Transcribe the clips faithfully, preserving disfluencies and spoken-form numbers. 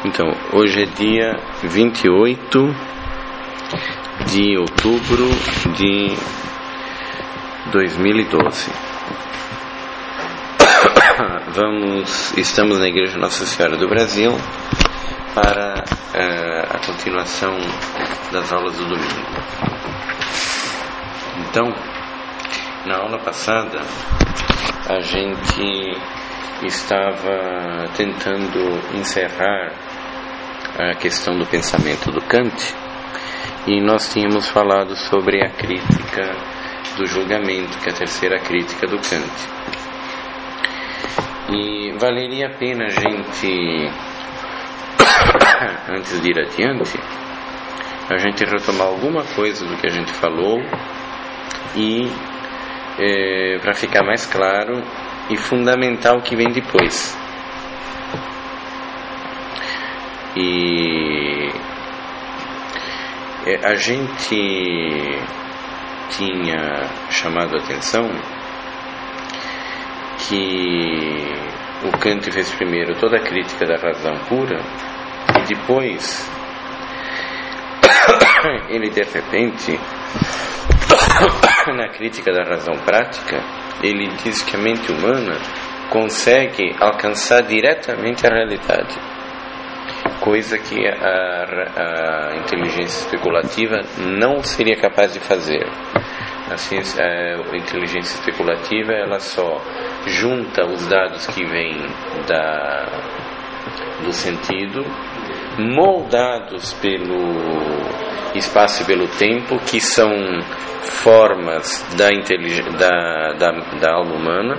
Então, hoje é dia vinte e oito de outubro de dois mil e doze. Vamos, estamos na Igreja Nossa Senhora do Brasil para uh, a continuação das aulas do domingo. Então, na aula passada, a gente estava tentando encerrar a questão do pensamento do Kant, e nós tínhamos falado sobre a crítica do julgamento, que é a terceira crítica do Kant. E valeria a pena a gente, antes de ir adiante, a gente retomar alguma coisa do que a gente falou e é, para ficar mais claro e fundamental o que vem depois. E é, a gente tinha chamado a atenção que o Kant fez primeiro toda a crítica da razão pura e depois ele de repente na crítica da razão prática ele diz que a mente humana consegue alcançar diretamente a realidade, coisa que a, a inteligência especulativa não seria capaz de fazer. A, ciência, a inteligência especulativa ela só junta os dados que vêm da, do sentido, moldados pelo espaço e pelo tempo, que são formas da, da, da, da alma humana.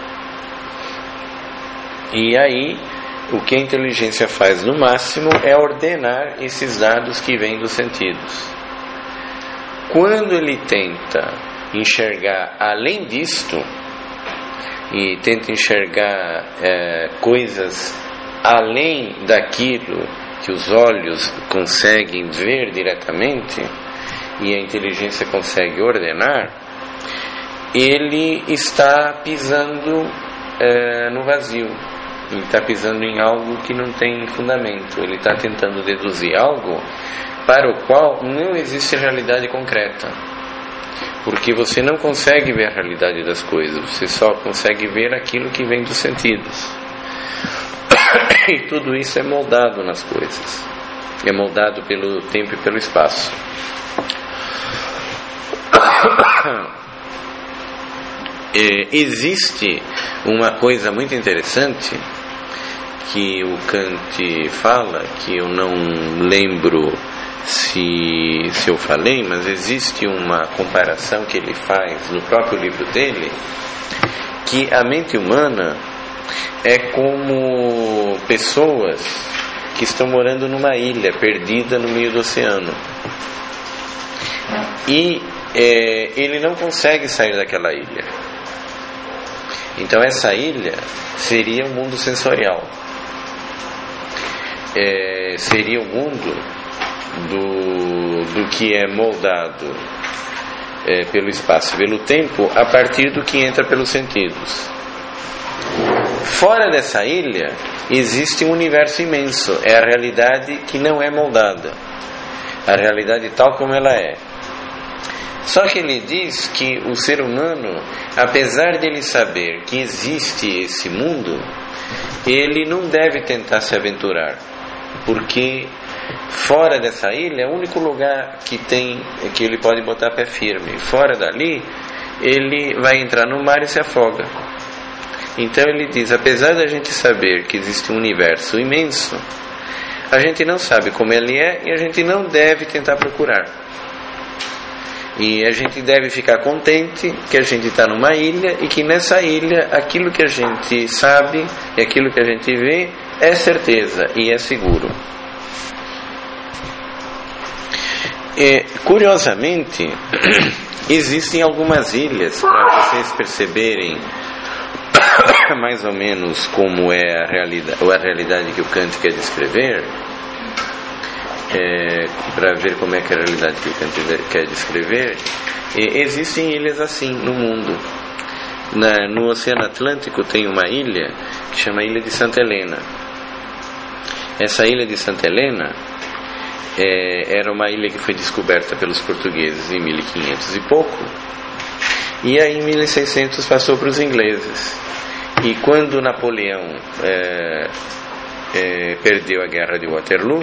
E aí o que a inteligência faz no máximo é ordenar esses dados que vêm dos sentidos. Quando ele tenta enxergar além disto e tenta enxergar é, coisas além daquilo que os olhos conseguem ver diretamente e a inteligência consegue ordenar, ele está pisando é, no vazio. Ele está pisando em algo que não tem fundamento. Ele está tentando deduzir algo para o qual não existe realidade concreta, porque você não consegue ver a realidade das coisas, você só consegue ver aquilo que vem dos sentidos. E tudo isso é moldado nas coisas, é moldado pelo tempo e pelo espaço. É, existe uma coisa muito interessante que o Kant fala, que eu não lembro se, se eu falei, mas existe uma comparação que ele faz no próprio livro dele, que a mente humana é como pessoas que estão morando numa ilha perdida no meio do oceano, e é, ele não consegue sair daquela ilha. Então essa ilha seria o mundo sensorial, é, seria o mundo do, do que é moldado é, pelo espaço e pelo tempo a partir do que entra pelos sentidos. Fora dessa ilha existe um universo imenso, é a realidade que não é moldada, a realidade tal como ela é. Só que ele diz que o ser humano, apesar de ele saber que existe esse mundo, ele não deve tentar se aventurar, porque fora dessa ilha é o único lugar que tem, que ele pode botar pé firme. Fora dali ele vai entrar no mar e se afoga. Então ele diz, apesar da gente saber que existe um universo imenso, a gente não sabe como ele é e a gente não deve tentar procurar. E a gente deve ficar contente que a gente está numa ilha e que nessa ilha aquilo que a gente sabe e aquilo que a gente vê é certeza e é seguro. E, curiosamente, existem algumas ilhas, para vocês perceberem mais ou menos como é a realidade, ou a realidade que o Kant quer descrever, é, para ver como é que é a realidade que o Kant quer descrever. E existem ilhas assim no mundo. Na, no Oceano Atlântico tem uma ilha que chama Ilha de Santa Helena. Essa ilha de Santa Helena é, era uma ilha que foi descoberta pelos portugueses em mil e quinhentos e pouco, e aí em mil e seiscentos passou para os ingleses. E quando Napoleão é, é, perdeu a guerra de Waterloo,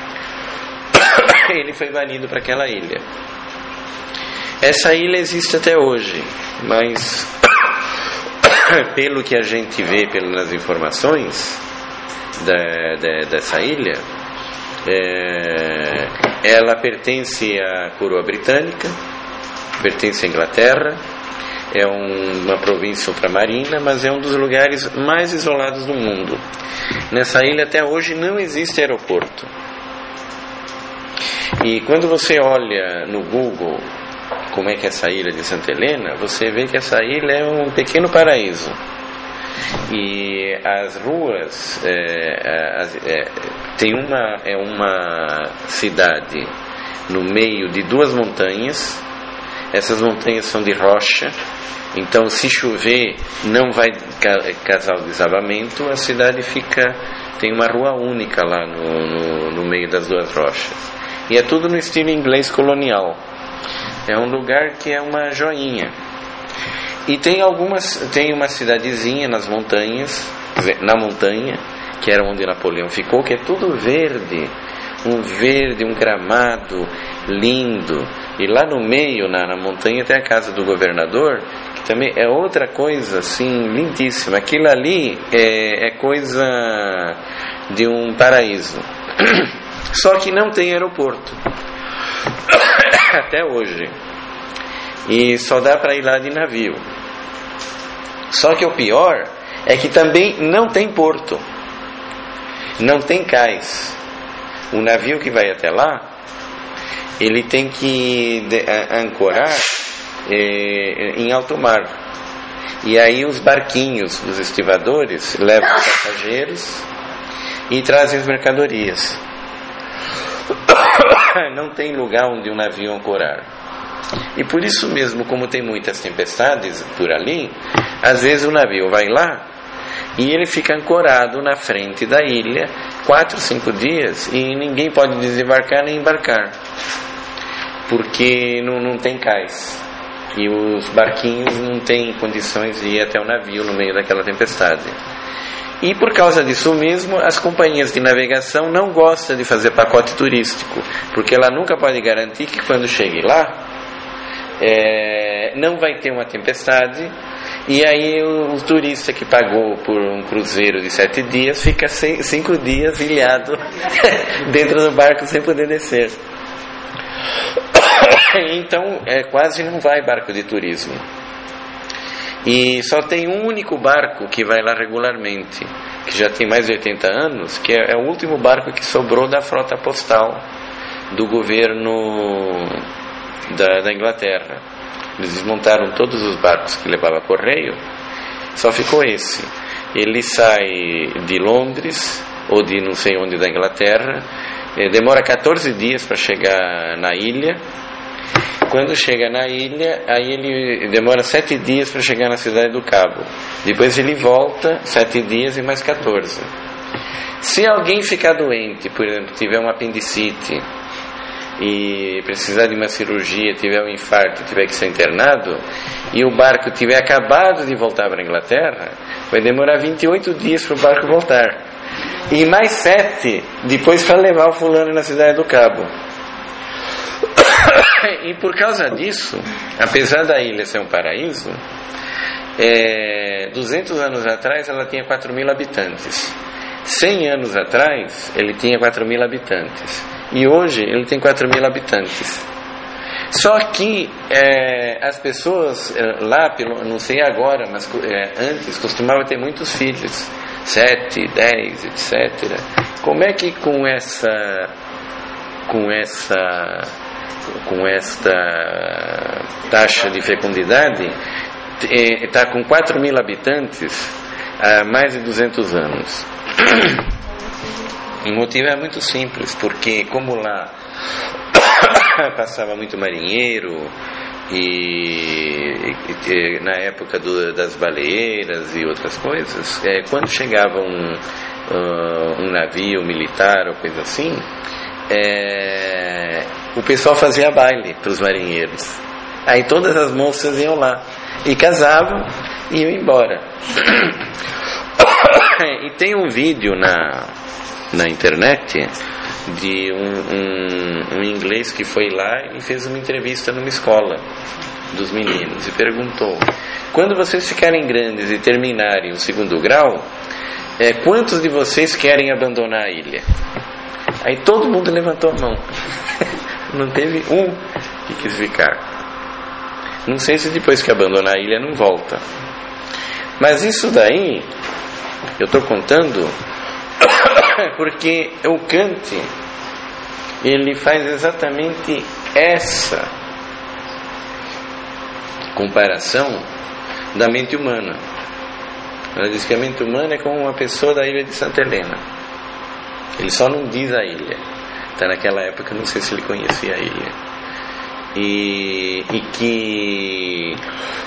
ele foi banido para aquela ilha. Essa ilha existe até hoje, mas pelo que a gente vê pelas informações da, da, dessa ilha, é, ela pertence à coroa britânica, pertence à Inglaterra, é um, uma província ultramarina, mas é um dos lugares mais isolados do mundo. Nessa ilha até hoje não existe aeroporto. E quando você olha no Google como é que é essa ilha de Santa Helena, você vê que essa ilha é um pequeno paraíso. E as ruas é, é, tem uma, é uma cidade no meio de duas montanhas. Essas montanhas são de rocha, então se chover não vai causar o desabamento. A cidade fica, tem uma rua única lá no, no, no meio das duas rochas, e é tudo no estilo inglês colonial. É um lugar que é uma joinha. E tem algumas, tem uma cidadezinha nas montanhas, quer dizer, na montanha, que era onde Napoleão ficou, que é tudo verde, um verde, um gramado lindo. E lá no meio, na, na montanha, tem a casa do governador, que também é outra coisa assim lindíssima. Aquilo ali é, é coisa de um paraíso. Só que não tem aeroporto até hoje, e só dá para ir lá de navio. Só que o pior é que também não tem porto, não tem cais. O navio que vai até lá, ele tem que de, a, ancorar eh, em alto mar, e aí os barquinhos dos estivadores levam os passageiros e trazem as mercadorias. Não tem lugar onde um navio ancorar. E por isso mesmo, como tem muitas tempestades por ali, às vezes o navio vai lá e ele fica ancorado na frente da ilha quatro, cinco dias, e ninguém pode desembarcar nem embarcar, porque não, não tem cais, e os barquinhos não têm condições de ir até o navio no meio daquela tempestade. E por causa disso mesmo, as companhias de navegação não gostam de fazer pacote turístico, porque ela nunca pode garantir que quando chegue lá é, não vai ter uma tempestade, e aí o, o turista que pagou por um cruzeiro de sete dias fica seis, cinco dias ilhado dentro do barco sem poder descer. Então é, quase não vai barco de turismo. E só tem um único barco que vai lá regularmente, que já tem mais de oitenta anos, que é, é o último barco que sobrou da frota postal do governo da, da Inglaterra. Eles desmontaram todos os barcos que levavam correio, só ficou esse. Ele sai de Londres ou de não sei onde da Inglaterra, demora quatorze dias para chegar na ilha. Quando chega na ilha, aí ele demora sete dias para chegar na cidade do Cabo. Depois ele volta sete dias e mais quatorze. Se alguém ficar doente, por exemplo, tiver uma apendicite e precisar de uma cirurgia, tiver um infarto, tiver que ser internado, e o barco tiver acabado de voltar para a Inglaterra, vai demorar vinte e oito dias para o barco voltar, e mais sete depois para levar o fulano na cidade do Cabo. E por causa disso, apesar da ilha ser um paraíso, é, duzentos anos atrás ela tinha quatro mil habitantes. cem anos atrás ele tinha quatro mil habitantes. E hoje ele tem quatro mil habitantes. Só que é, as pessoas é, lá, pelo, não sei agora, mas é, antes costumavam ter muitos filhos, sete, dez, etcétera. Como é que com essa com essa com esta taxa de fecundidade está com quatro mil habitantes há mais de duzentos anos? O motivo é muito simples, porque como lá passava muito marinheiro e, e na época do, das baleeiras e outras coisas, é, quando chegavam uh, um navio militar ou coisa assim, é, o pessoal fazia baile para os marinheiros. Aí todas as moças iam lá e casavam e iam embora. E tem um vídeo na, na internet de um, um, um inglês que foi lá e fez uma entrevista numa escola dos meninos e perguntou: quando vocês ficarem grandes e terminarem o segundo grau, é, quantos de vocês querem abandonar a ilha? Aí todo mundo levantou a mão. Não teve um que quis ficar. Não sei se depois que abandonar a ilha não volta. Mas isso daí eu estou contando porque o Kant, ele faz exatamente essa comparação da mente humana. Ela diz que a mente humana é como uma pessoa da ilha de Santa Helena. Ele só não diz a ilha. Então naquela época não sei se ele conhecia a ilha. E, e que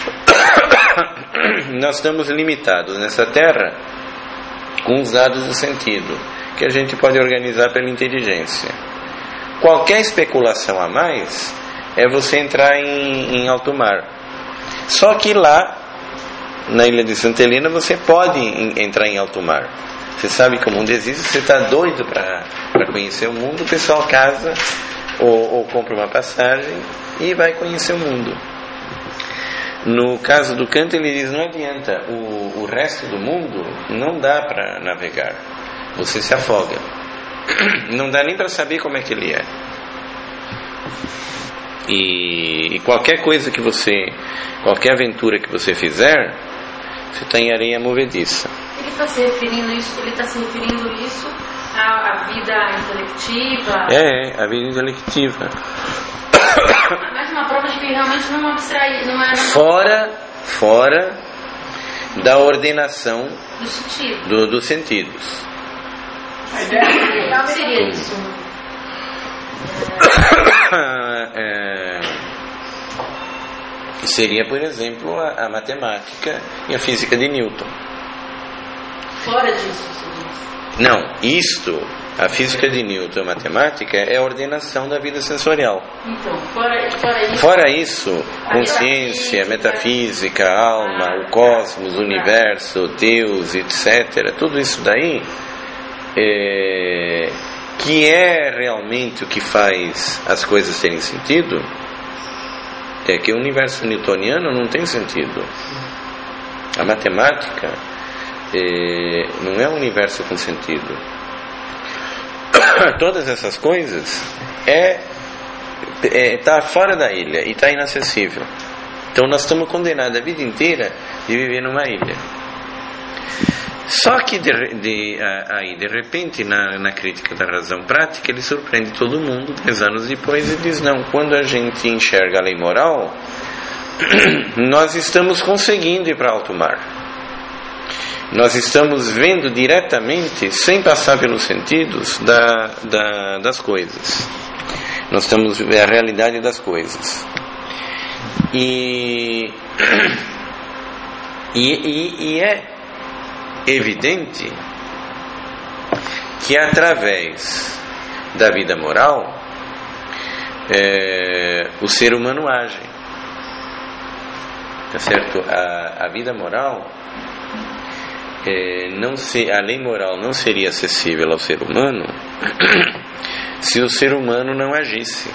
nós estamos limitados nessa terra com os dados do sentido, que a gente pode organizar pela inteligência. Qualquer especulação a mais é você entrar em, em alto mar. Só que lá na ilha de Santa Helena você pode em, entrar em alto mar. Você sabe que o mundo existe, você está doido para conhecer o mundo, o pessoal casa ou, ou compra uma passagem e vai conhecer o mundo. No caso do Kant, ele diz: não adianta, o, o resto do mundo não dá para navegar, você se afoga, não dá nem para saber como é que ele é. E, e qualquer coisa que você, qualquer aventura que você fizer, você está em areia movediça. Ele está se referindo isso, ele está se referindo isso à, à vida intelectiva. É, a vida intelectiva. Mas uma prova de que realmente não abstrai, não é. Não fora, fora da ordenação do sentido. Do, dos sentidos. O que seria isso? É, seria, por exemplo, a, a matemática e a física de Newton. Fora disso, você diz? Não, isto, a física de Newton e a matemática é a ordenação da vida sensorial. Então, fora, fora isso, fora isso, consciência, metafísica, alma, o cosmos, o universo, Deus, etcétera, tudo isso daí é, que é realmente o que faz as coisas terem sentido, é que o universo newtoniano não tem sentido. A matemática é, não é um universo com sentido. Todas essas coisas é está fora da ilha e está inacessível. Então nós estamos condenados a vida inteira de viver numa ilha. Só que de, de, aí de repente na, na crítica da razão prática ele surpreende todo mundo dez anos depois e diz: não, quando a gente enxerga a lei moral, nós estamos conseguindo ir para alto mar, nós estamos vendo diretamente, sem passar pelos sentidos da, da, das coisas, nós estamos vendo a realidade das coisas. E, e, e, e é evidente que através da vida moral é, o ser humano age, tá certo? A, a vida moral é, não se, a lei moral não seria acessível ao ser humano se o ser humano não agisse,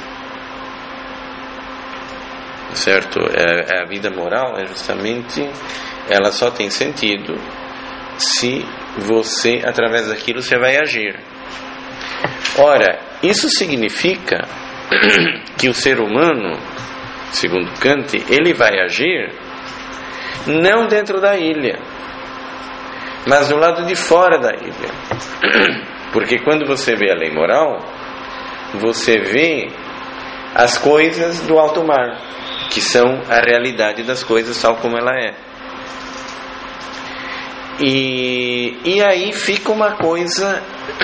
tá certo? A, a vida moral é justamente, ela só tem sentido se você, através daquilo, você vai agir. Ora, isso significa que o ser humano, segundo Kant, ele vai agir não dentro da ilha, mas do lado de fora da ilha. Porque quando você vê a lei moral, você vê as coisas do alto mar, que são a realidade das coisas tal como ela é. E, e aí fica uma coisa.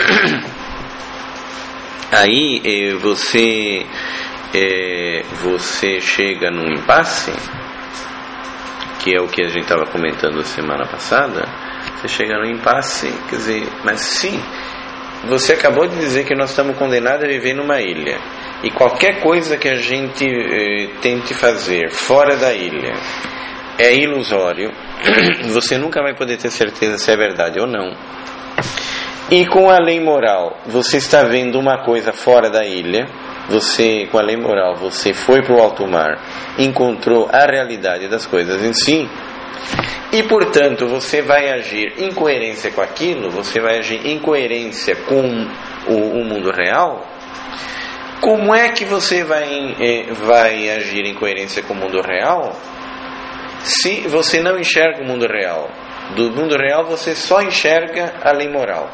Aí eh, você eh, você chega num impasse, que é o que a gente estava comentando semana passada. Você chega no impasse, quer dizer, mas sim, você acabou de dizer que nós estamos condenados a viver numa ilha. E qualquer coisa que a gente eh, tente fazer fora da ilha é ilusório. Você nunca vai poder ter certeza se é verdade ou não. E com a lei moral, você está vendo uma coisa fora da ilha. Você, com a lei moral, você foi para o alto mar, encontrou a realidade das coisas em si. E, portanto, você vai agir em coerência com aquilo, você vai agir em coerência com o, o mundo real. Como é que você vai, eh, vai agir em coerência com o mundo real se você não enxerga o mundo real? Do mundo real você só enxerga a lei moral.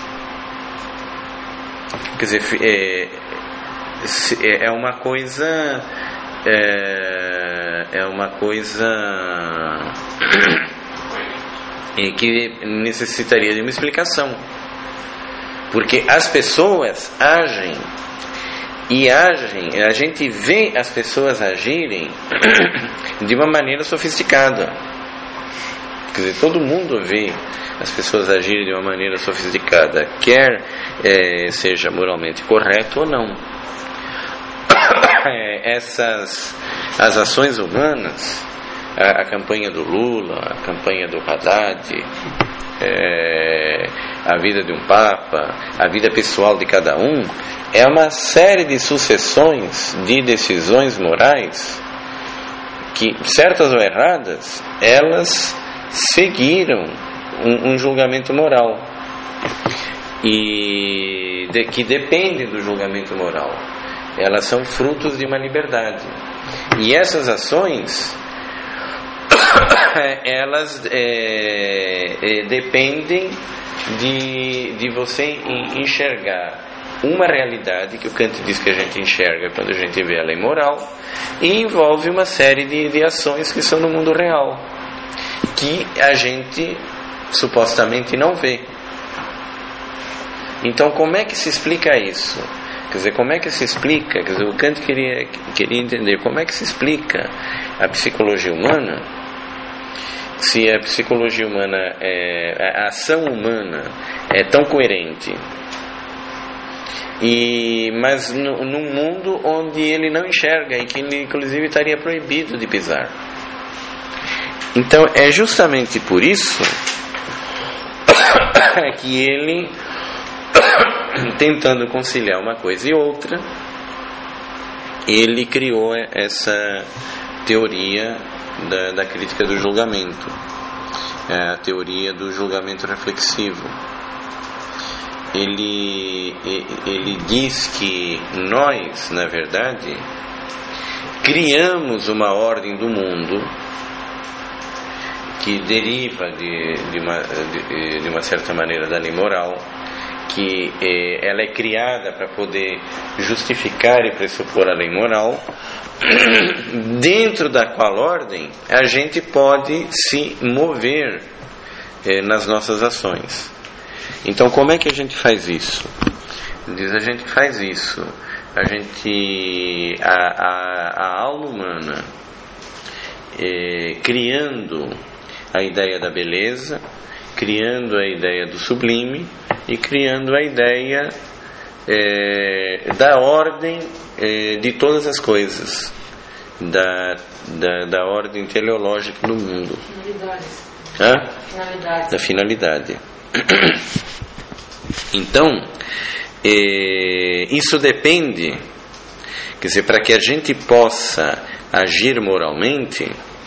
Quer dizer, é, é uma coisa... É, é uma coisa que necessitaria de uma explicação, porque as pessoas agem e agem, a gente vê as pessoas agirem de uma maneira sofisticada. Quer dizer, todo mundo vê as pessoas agirem de uma maneira sofisticada, quer é, seja moralmente correto ou não. Essas as ações humanas, a, a campanha do Lula, a campanha do Haddad, é, a vida de um Papa, a vida pessoal de cada um, é uma série de sucessões de decisões morais que, certas ou erradas, elas seguiram um, um julgamento moral e de, que depende do julgamento moral. Elas são frutos de uma liberdade. E essas ações, elas é, é, dependem de, de você enxergar uma realidade, que o Kant diz que a gente enxerga quando a gente vê a lei moral, e envolve uma série de, de ações que são no mundo real, que a gente supostamente não vê. Então, como é que se explica isso? Quer dizer, como é que se explica? Quer dizer, o Kant queria, queria entender como é que se explica a psicologia humana, se a psicologia humana, é, a ação humana é tão coerente, e, mas no, num mundo onde ele não enxerga e que ele inclusive estaria proibido de pisar. Então é justamente por isso que ele, tentando conciliar uma coisa e outra, ele criou essa teoria da, da crítica do julgamento, a teoria do julgamento reflexivo. Ele, ele diz que nós, na verdade, criamos uma ordem do mundo que deriva de, de, uma, de, de uma certa maneira da lei moral, que eh, ela é criada para poder justificar e pressupor a lei moral, dentro da qual ordem a gente pode se mover eh, nas nossas ações. Então, como é que a gente faz isso? Diz, a gente faz isso, a gente, a, a, a alma humana, eh, criando a ideia da beleza, criando a ideia do sublime e criando a ideia é, da ordem é, de todas as coisas, da, da, da ordem teleológica do mundo. Finalidades. Hã? Finalidades. Da finalidade. Então, é, isso depende, quer dizer, para que a gente possa agir moralmente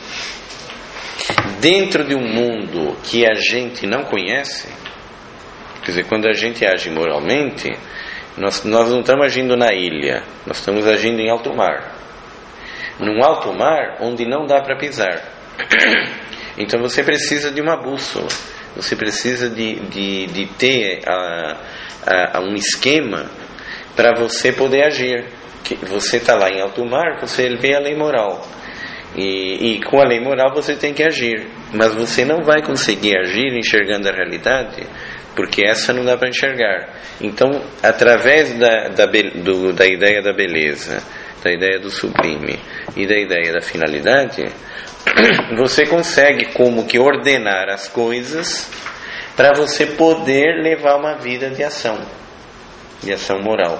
dentro de um mundo que a gente não conhece. Quer dizer, quando a gente age moralmente, nós, nós não estamos agindo na ilha, nós estamos agindo em alto mar, num alto mar onde não dá para pisar. Então você precisa de uma bússola, você precisa de, de, de ter a, a, a um esquema para você poder agir. Que você está lá em alto mar, você vê a lei moral. E, e com a lei moral você tem que agir, mas você não vai conseguir agir enxergando a realidade, porque essa não dá para enxergar. Então, através da, da, do, da ideia da beleza, da ideia do sublime e da ideia da finalidade, você consegue como que ordenar as coisas para você poder levar uma vida de ação, de ação moral.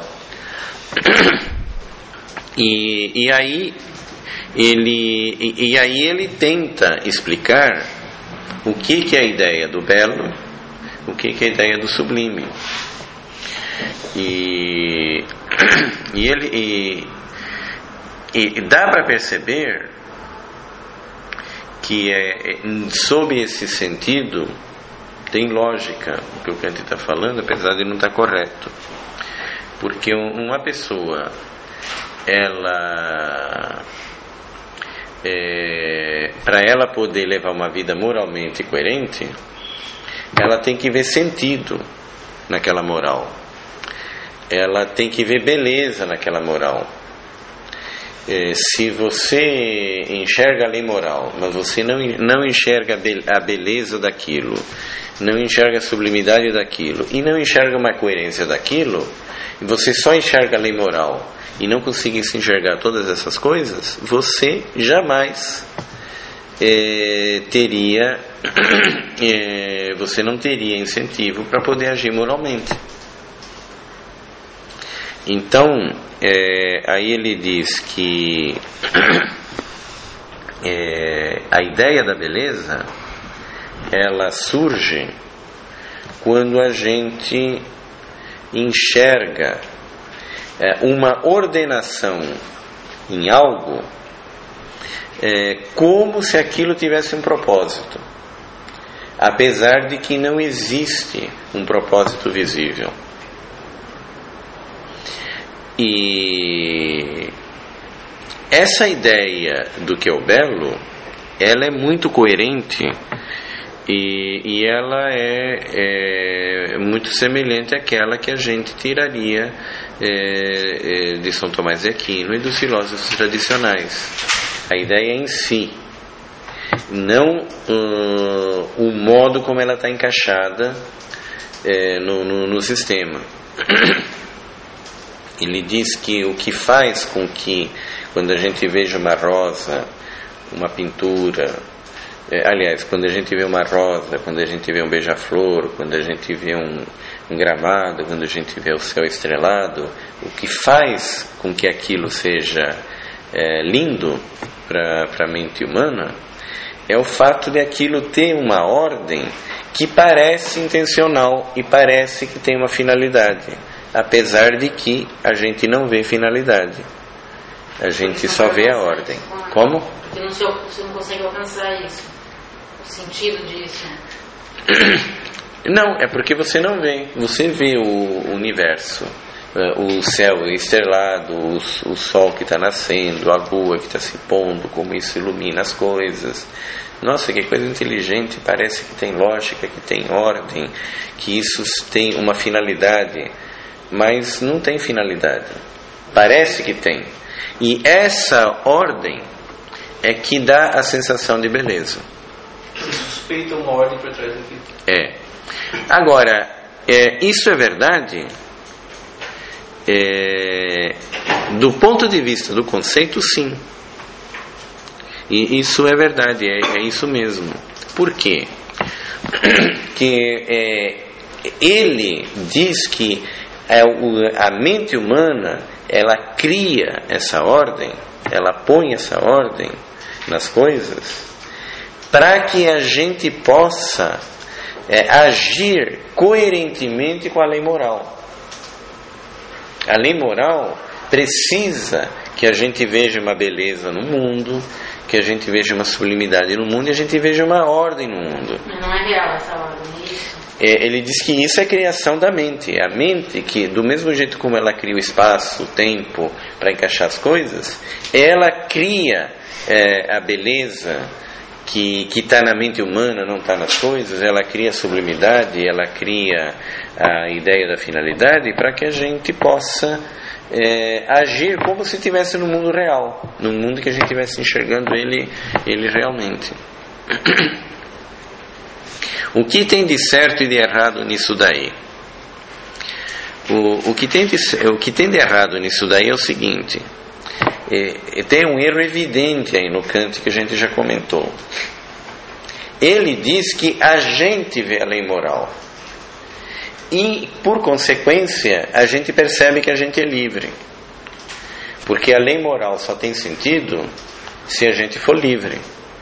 E, e aí ele e, e aí ele tenta explicar o que que é a ideia do belo, o que que é a ideia do sublime. E, e ele e, e dá para perceber que é, sob esse sentido tem lógica o que o Kant está falando, apesar de não estar correto, porque uma pessoa, ela é, para ela poder levar uma vida moralmente coerente, ela tem que ver sentido naquela moral, ela tem que ver beleza naquela moral. É, se você enxerga a lei moral, mas você não, não enxerga a beleza daquilo, não enxerga a sublimidade daquilo e não enxerga uma coerência daquilo, e você só enxerga a lei moral e não consegue se enxergar todas essas coisas, você jamais é, teria é, você não teria incentivo para poder agir moralmente. Então é, aí ele diz que é, a ideia da beleza, ela surge quando a gente enxerga é, uma ordenação em algo é, como se aquilo tivesse um propósito, apesar de que não existe um propósito visível. E essa ideia do que é o belo, ela é muito coerente e, e ela é, é muito semelhante àquela que a gente tiraria é, é, de São Tomás de Aquino e dos filósofos tradicionais. A ideia em si, não uh, o modo como ela está encaixada é, no, no, no sistema. Ele diz que o que faz com que, quando a gente veja uma rosa, uma pintura, é, aliás, quando a gente vê uma rosa, quando a gente vê um beija-flor, quando a gente vê um, um gramado, quando a gente vê o céu estrelado, o que faz com que aquilo seja é, lindo para a mente humana é o fato de aquilo ter uma ordem que parece intencional e parece que tem uma finalidade, apesar de que a gente não vê finalidade, a gente só vê a ordem. Como? Porque você não consegue alcançar isso, o sentido disso. Não, é porque você não vê. Você vê o universo, o céu estrelado, o, o sol que está nascendo, a lua que está se pondo, como isso ilumina as coisas. Nossa, que coisa inteligente, parece que tem lógica, que tem ordem, que isso tem uma finalidade, mas não tem finalidade. Parece que tem. E essa ordem é que dá a sensação de beleza. Suspeita uma ordem por trás daquilo. É. Agora, é, isso é verdade é, do ponto de vista do conceito, sim. E isso é verdade, é, é isso mesmo. Por quê? Que é, ele diz que é, o, a mente humana, ela cria essa ordem, ela põe essa ordem nas coisas para que a gente possa é, agir coerentemente com a lei moral. A lei moral precisa que a gente veja uma beleza no mundo, que a gente veja uma sublimidade no mundo e a gente veja uma ordem no mundo. Mas não é real essa ordem, é isso? É, ele diz que isso é criação da mente. A mente, que do mesmo jeito como ela cria o espaço, o tempo para encaixar as coisas, ela cria é, a beleza que está na mente humana, não está nas coisas. Ela cria a sublimidade, ela cria a ideia da finalidade para que a gente possa É, agir como se estivesse no mundo real, no mundo que a gente estivesse enxergando ele, ele realmente. O que tem de certo e de errado nisso daí? O, o, que, tem de, o que tem de errado nisso daí é o seguinte: é, tem um erro evidente aí no Kant que a gente já comentou. ele diz que a gente vê a lei moral. E, por consequência, a gente percebe que a gente é livre. Porque a lei moral só tem sentido se a gente for livre.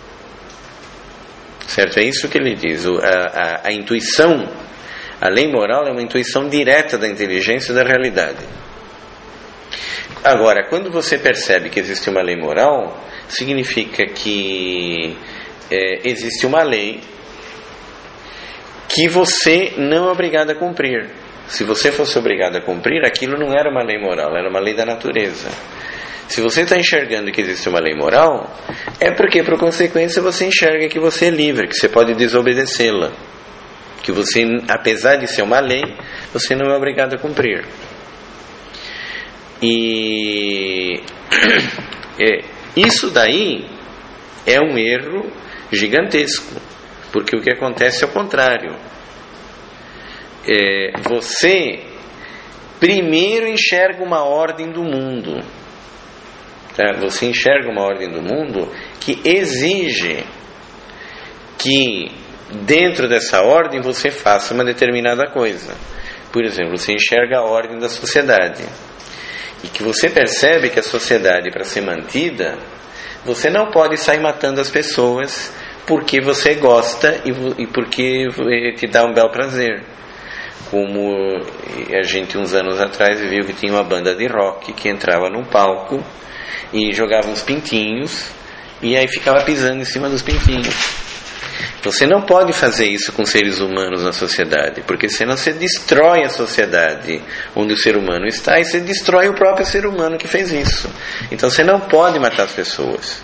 Certo? É isso que ele diz. A, a, a intuição, a lei moral é uma intuição direta da inteligência e da realidade. Agora, quando você percebe que existe uma lei moral, significa que é, existe uma lei que você não é obrigado a cumprir. Se você fosse obrigado a cumprir, aquilo não era uma lei moral, era uma lei da natureza. Se você está enxergando que existe uma lei moral, é porque, por consequência, você enxerga que você é livre, que você pode desobedecê-la. Que você, apesar de ser uma lei, você não é obrigado a cumprir. E é, isso daí é um erro gigantesco, porque o que acontece é o contrário. É, você primeiro enxerga uma ordem do mundo, tá? Você enxerga uma ordem do mundo que exige que dentro dessa ordem você faça uma determinada coisa. Por exemplo, você enxerga a ordem da sociedade e que você percebe que a sociedade, para ser mantida, você não pode sair matando as pessoas porque você gosta e porque te dá um belo prazer. Como a gente uns anos atrás viu que tinha uma banda de rock que entrava num palco e jogava uns pintinhos e aí ficava pisando em cima dos pintinhos. Você não pode fazer isso com seres humanos na sociedade, porque senão você destrói a sociedade onde o ser humano está e você destrói o próprio ser humano que fez isso. Então você não pode matar as pessoas.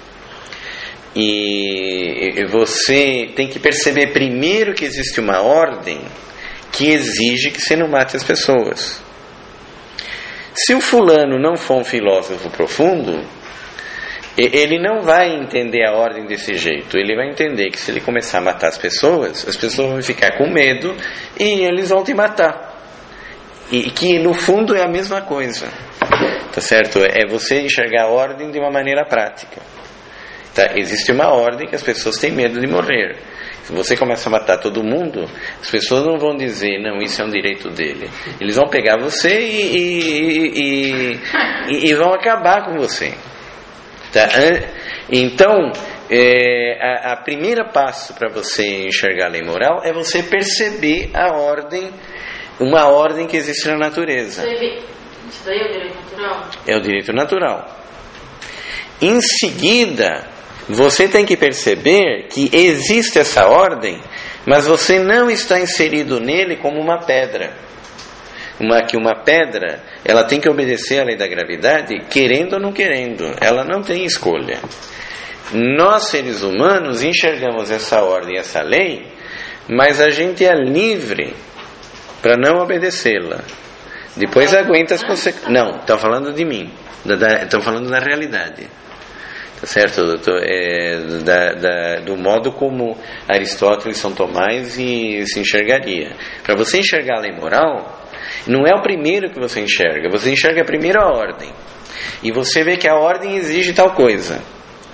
E você tem que perceber primeiro que existe uma ordem que exige que você não mate as pessoas. Se o fulano não for um filósofo profundo, ele não vai entender a ordem desse jeito. Ele vai entender que se ele começar a matar as pessoas, as pessoas vão ficar com medo e eles vão te matar. E que no fundo é a mesma coisa. Tá certo? É você enxergar a ordem de uma maneira prática. Tá? Existe uma ordem que as pessoas têm medo de morrer. Se você começa a matar todo mundo, as pessoas não vão dizer, não, isso é um direito dele. Eles vão pegar você e, e, e, e, e vão acabar com você. Tá? Então, é, a, a primeira passo para você enxergar a lei moral é você perceber a ordem, uma ordem que existe na natureza. Isso daí é o direito natural? É o direito natural. Em seguida, você tem que perceber que existe essa ordem, mas você não está inserido nele como uma pedra. Uma, que uma pedra, ela tem que obedecer à lei da gravidade, querendo ou não querendo. Ela não tem escolha. Nós, seres humanos, enxergamos essa ordem, essa lei, mas a gente é livre para não obedecê-la. Depois aguenta as consequências. Não, estou falando de mim. Estou falando da realidade. Tá certo? É, da, da, do modo como Aristóteles, São Tomás e se enxergaria. Para você enxergar a lei moral, não é o primeiro que você enxerga. Você enxerga primeiro a ordem. E você vê que a ordem exige tal coisa.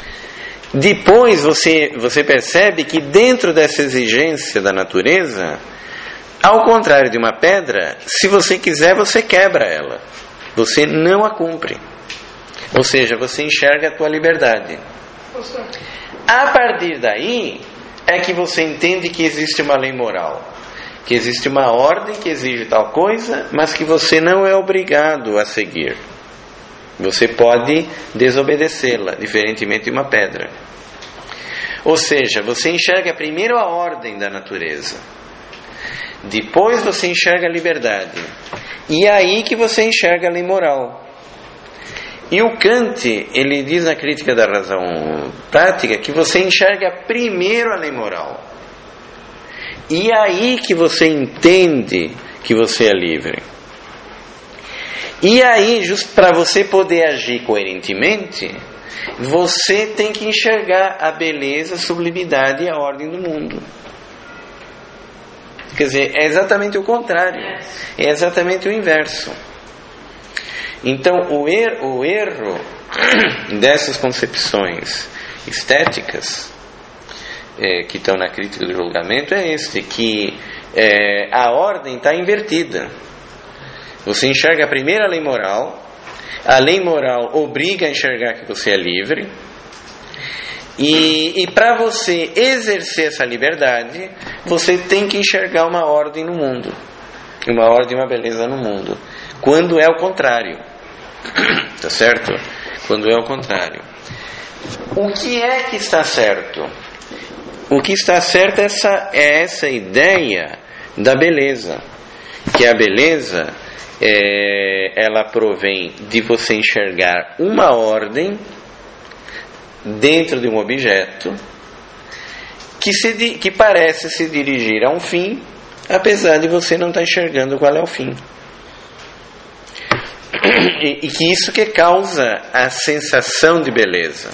Depois você, você percebe que dentro dessa exigência da natureza, ao contrário de uma pedra, se você quiser, você quebra ela. Você não a cumpre. Ou seja, você enxerga a tua liberdade. A partir daí é que você entende que existe uma lei moral, que existe uma ordem que exige tal coisa, mas que você não é obrigado a seguir. Você pode desobedecê-la, diferentemente de uma pedra. Ou seja, você enxerga primeiro a ordem da natureza, depois você enxerga a liberdade, e é aí que você enxerga a lei moral. E o Kant, ele diz na Crítica da Razão Prática que você enxerga primeiro a lei moral. E é aí que você entende que você é livre. E aí, justo para você poder agir coerentemente, você tem que enxergar a beleza, a sublimidade e a ordem do mundo. Quer dizer, é exatamente o contrário. É exatamente o inverso. Então, o, er, o erro dessas concepções estéticas é, que estão na crítica do julgamento é este, que é, a ordem está invertida. Você enxerga a primeira lei moral, a lei moral obriga a enxergar que você é livre, e, e para você exercer essa liberdade, você tem que enxergar uma ordem no mundo, uma ordem e uma beleza no mundo, quando é o contrário. Tá certo? Quando é o contrário. O que é que está certo? O que está certo é essa, é essa ideia da beleza, que a beleza é, ela provém de você enxergar uma ordem dentro de um objeto que, se, que parece se dirigir a um fim, apesar de você não estar enxergando qual é o fim. E, e que isso que causa a sensação de beleza.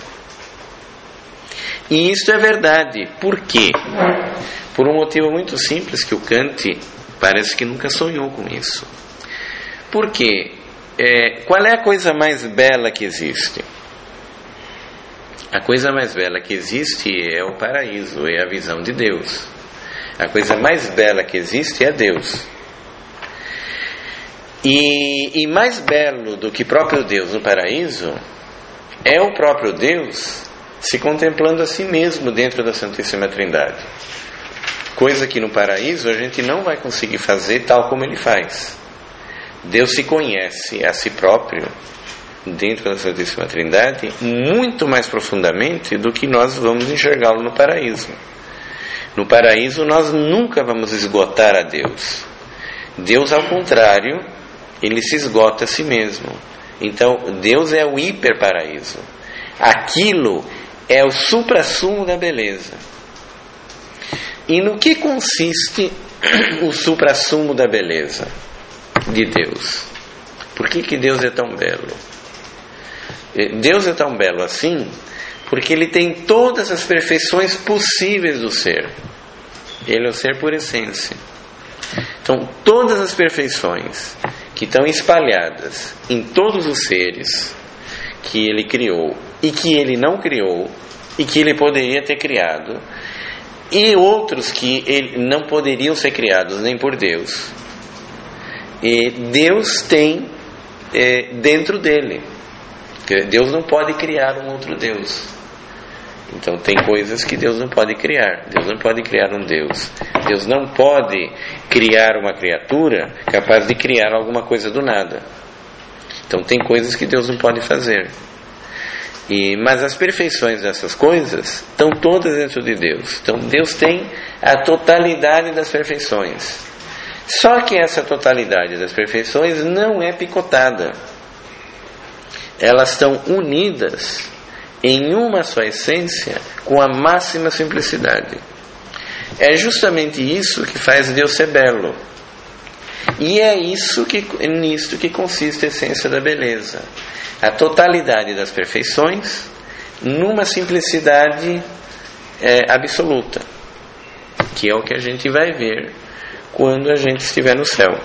E isso é verdade. Por quê? Por um motivo muito simples, que o Kant parece que nunca sonhou com isso. Por quê? É, qual é a coisa mais bela que existe? A coisa mais bela que existe é o paraíso, é a visão de Deus. A coisa mais bela que existe é Deus. E, e mais belo do que próprio Deus no paraíso é o próprio Deus se contemplando a si mesmo dentro da Santíssima Trindade. Coisa que no paraíso a gente não vai conseguir fazer tal como ele faz. Deus se conhece a si próprio dentro da Santíssima Trindade muito mais profundamente do que nós vamos enxergá-lo no paraíso. No paraíso nós nunca vamos esgotar a Deus. Deus, ao contrário, ele se esgota a si mesmo. Então Deus é o hiperparaíso. Aquilo é o suprassumo da beleza. E no que consiste o suprassumo da beleza de Deus? Por que que Deus é tão belo? Deus é tão belo assim porque ele tem todas as perfeições possíveis do ser. Ele é o ser por essência. Então todas as perfeições que estão espalhadas em todos os seres que ele criou e que ele não criou e que ele poderia ter criado, e outros que ele não poderiam ser criados nem por Deus, e Deus tem é, dentro dele. Deus não pode criar um outro Deus. Então tem coisas que Deus não pode criar. Deus não pode criar um Deus. Deus não pode criar uma criatura capaz de criar alguma coisa do nada. Então tem coisas que Deus não pode fazer. E, mas as perfeições dessas coisas estão todas dentro de Deus. Então Deus tem a totalidade das perfeições. Só que essa totalidade das perfeições não é picotada. Elas estão unidas em uma só essência com a máxima simplicidade. É justamente isso que faz Deus ser belo. E é isso que, nisto que consiste a essência da beleza. A totalidade das perfeições numa simplicidade é, absoluta, que é o que a gente vai ver quando a gente estiver no céu.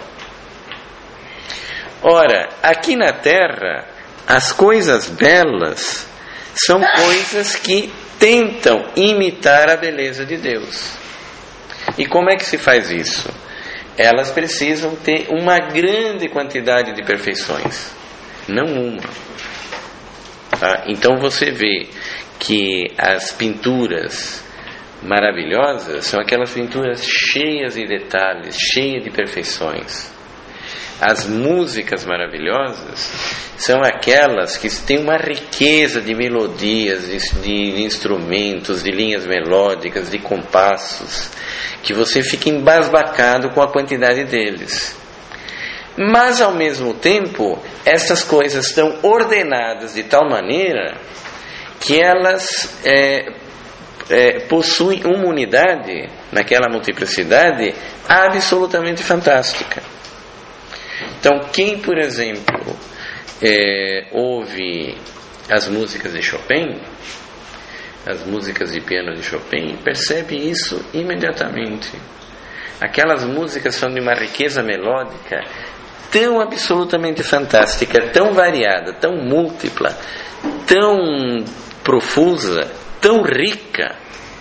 Ora, aqui na Terra, as coisas belas são coisas que tentam imitar a beleza de Deus. E como é que se faz isso? Elas precisam ter uma grande quantidade de perfeições, não uma. Tá? Então você vê que as pinturas maravilhosas são aquelas pinturas cheias de detalhes, cheias de perfeições. As músicas maravilhosas são aquelas que têm uma riqueza de melodias, de, de instrumentos, de linhas melódicas, de compassos, que você fica embasbacado com a quantidade deles. Mas ao mesmo tempo, essas coisas estão ordenadas de tal maneira que elas é, é, possuem uma unidade, naquela multiplicidade, absolutamente fantástica. Então, quem, por exemplo, é, ouve as músicas de Chopin, as músicas de piano de Chopin, percebe isso imediatamente. Aquelas músicas são de uma riqueza melódica tão absolutamente fantástica, tão variada, tão múltipla, tão profusa, tão rica,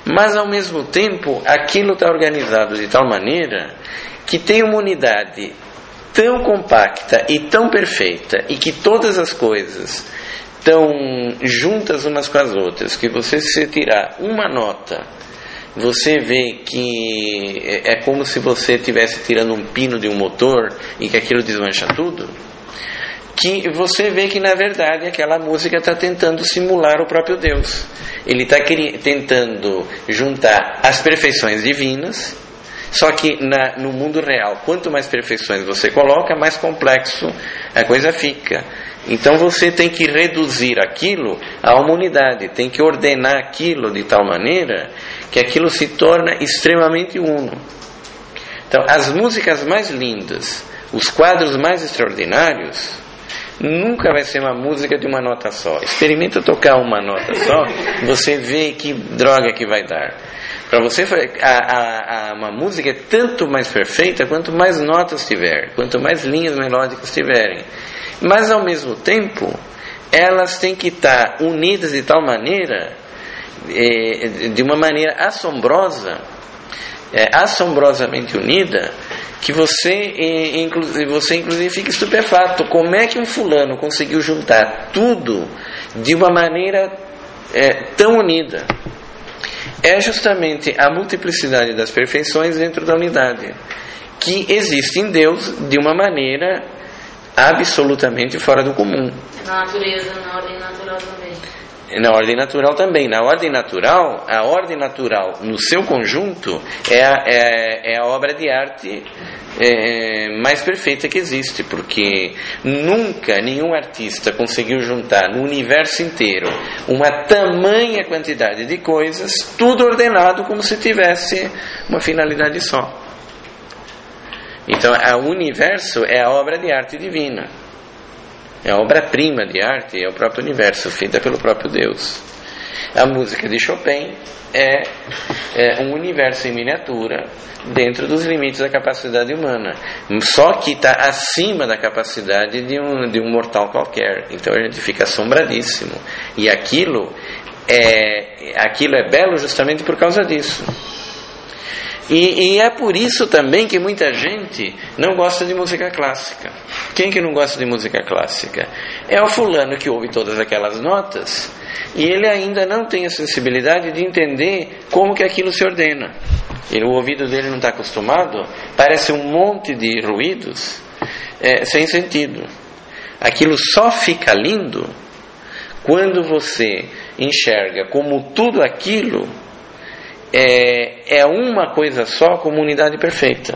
mas ao mesmo tempo aquilo está organizado de tal maneira que tem uma unidade tão compacta e tão perfeita, e que todas as coisas estão juntas umas com as outras, que você, se tirar uma nota, você vê que é como se você estivesse tirando um pino de um motor e que aquilo desmancha tudo, que você vê que na verdade aquela música está tentando simular o próprio Deus. Ele está tentando juntar as perfeições divinas, só que na, no mundo real, quanto mais perfeições você coloca, mais complexo a coisa fica. Então você tem que reduzir aquilo a uma unidade, tem que ordenar aquilo de tal maneira que aquilo se torna extremamente uno. Então, as músicas mais lindas, os quadros mais extraordinários, nunca vai ser uma música de uma nota só. Experimenta tocar uma nota só, você vê que droga que vai dar. Para você, a, a, a, uma música é tanto mais perfeita quanto mais notas tiver, quanto mais linhas melódicas tiverem. Mas ao mesmo tempo, elas têm que estar unidas de tal maneira, é, de uma maneira assombrosa, é, assombrosamente unida, que você, você inclusive fica estupefato. Como é que um fulano conseguiu juntar tudo de uma maneira é, tão unida? É justamente a multiplicidade das perfeições dentro da unidade, que existe em Deus de uma maneira absolutamente fora do comum. Na natureza, na ordem natural também. Na ordem natural também. Na ordem natural, a ordem natural no seu conjunto é a, é, é a obra de arte é, mais perfeita que existe, porque nunca nenhum artista conseguiu juntar no universo inteiro uma tamanha quantidade de coisas, tudo ordenado como se tivesse uma finalidade só. Então, o universo é a obra de arte divina. É a obra-prima de arte, é o próprio universo, feita pelo próprio Deus. A música de Chopin é, é um universo em miniatura dentro dos limites da capacidade humana, só que está acima da capacidade de um, de um mortal qualquer. Então a gente fica assombradíssimo. E aquilo é, aquilo é belo justamente por causa disso. E, e é por isso também que muita gente não gosta de música clássica. Quem que não gosta de música clássica? É o fulano que ouve todas aquelas notas e ele ainda não tem a sensibilidade de entender como que aquilo se ordena. E o ouvido dele não está acostumado, parece um monte de ruídos é, sem sentido. Aquilo só fica lindo quando você enxerga como tudo aquilo É, é uma coisa só, como unidade perfeita.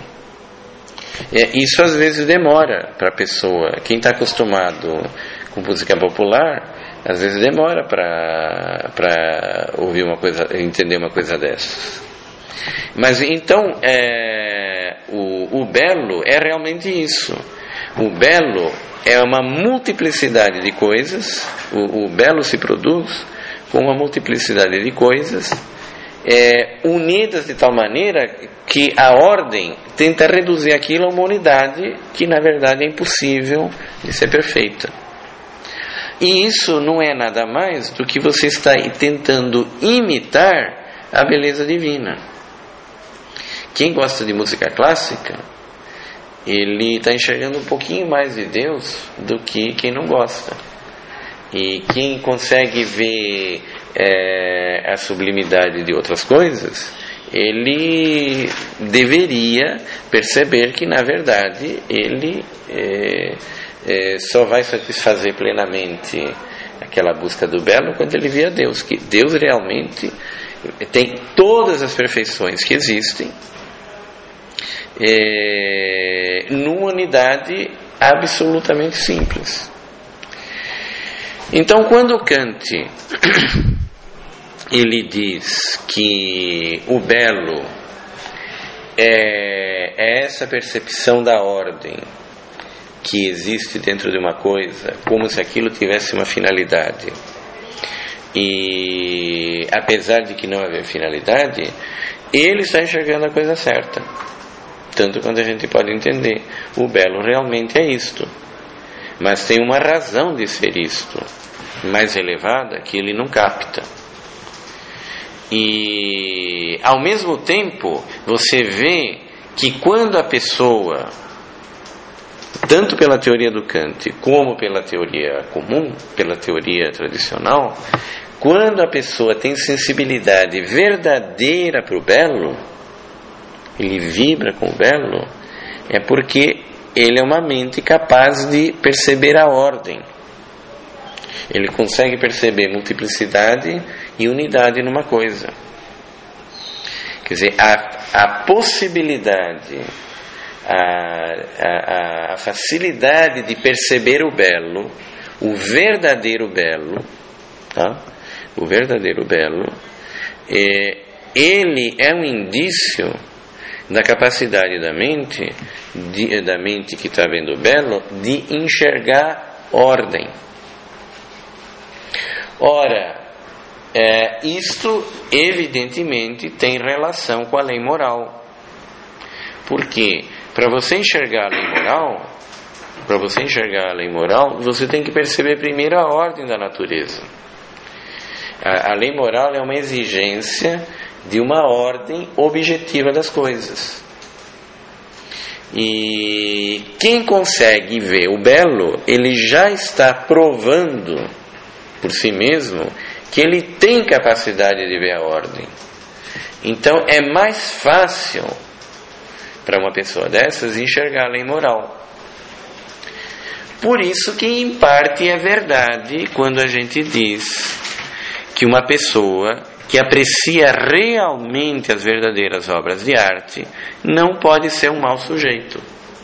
É, isso às vezes demora para a pessoa. Quem está acostumado com música popular, às vezes demora para para ouvir uma coisa, entender uma coisa dessas. Mas então é, o, o belo é realmente isso. O belo é uma multiplicidade de coisas. O, o belo se produz com uma multiplicidade de coisas É, unidas de tal maneira que a ordem tenta reduzir aquilo a uma unidade que na verdade é impossível de ser perfeita. E isso não é nada mais do que você está tentando imitar a beleza divina. Quem gosta de música clássica, ele está enxergando um pouquinho mais de Deus do que quem não gosta. E quem consegue ver é, a sublimidade de outras coisas, ele deveria perceber que na verdade ele é, é, só vai satisfazer plenamente aquela busca do belo quando ele vê a Deus, que Deus realmente tem todas as perfeições que existem é, numa unidade absolutamente simples. Então, quando Kant ele diz que o belo é, é essa percepção da ordem que existe dentro de uma coisa, como se aquilo tivesse uma finalidade, e apesar de que não haver finalidade, ele está enxergando a coisa certa, tanto quanto a gente pode entender. O belo realmente é isto. Mas tem uma razão de ser isto mais elevada que ele não capta. E ao mesmo tempo você vê que quando a pessoa, tanto pela teoria do Kant como pela teoria comum, pela teoria tradicional, quando a pessoa tem sensibilidade verdadeira para o belo, ele vibra com o belo, é porque ele é uma mente capaz de perceber a ordem. Ele consegue perceber multiplicidade e unidade numa coisa. Quer dizer, a, a possibilidade, a, a, a facilidade de perceber o belo, o verdadeiro belo, tá? O verdadeiro belo, é, ele é um indício da capacidade da mente, de, da mente que está vendo o belo, de enxergar ordem. Ora, é, isto evidentemente tem relação com a lei moral. Porque para você enxergar a lei moral, para você enxergar a lei moral, você tem que perceber primeiro a ordem da natureza. A, a lei moral é uma exigência de uma ordem objetiva das coisas. E quem consegue ver o belo, ele já está provando por si mesmo que ele tem capacidade de ver a ordem. Então é mais fácil para uma pessoa dessas enxergar a lei moral. Por isso que em parte é verdade quando a gente diz que uma pessoa que aprecia realmente as verdadeiras obras de arte não pode ser um mau sujeito.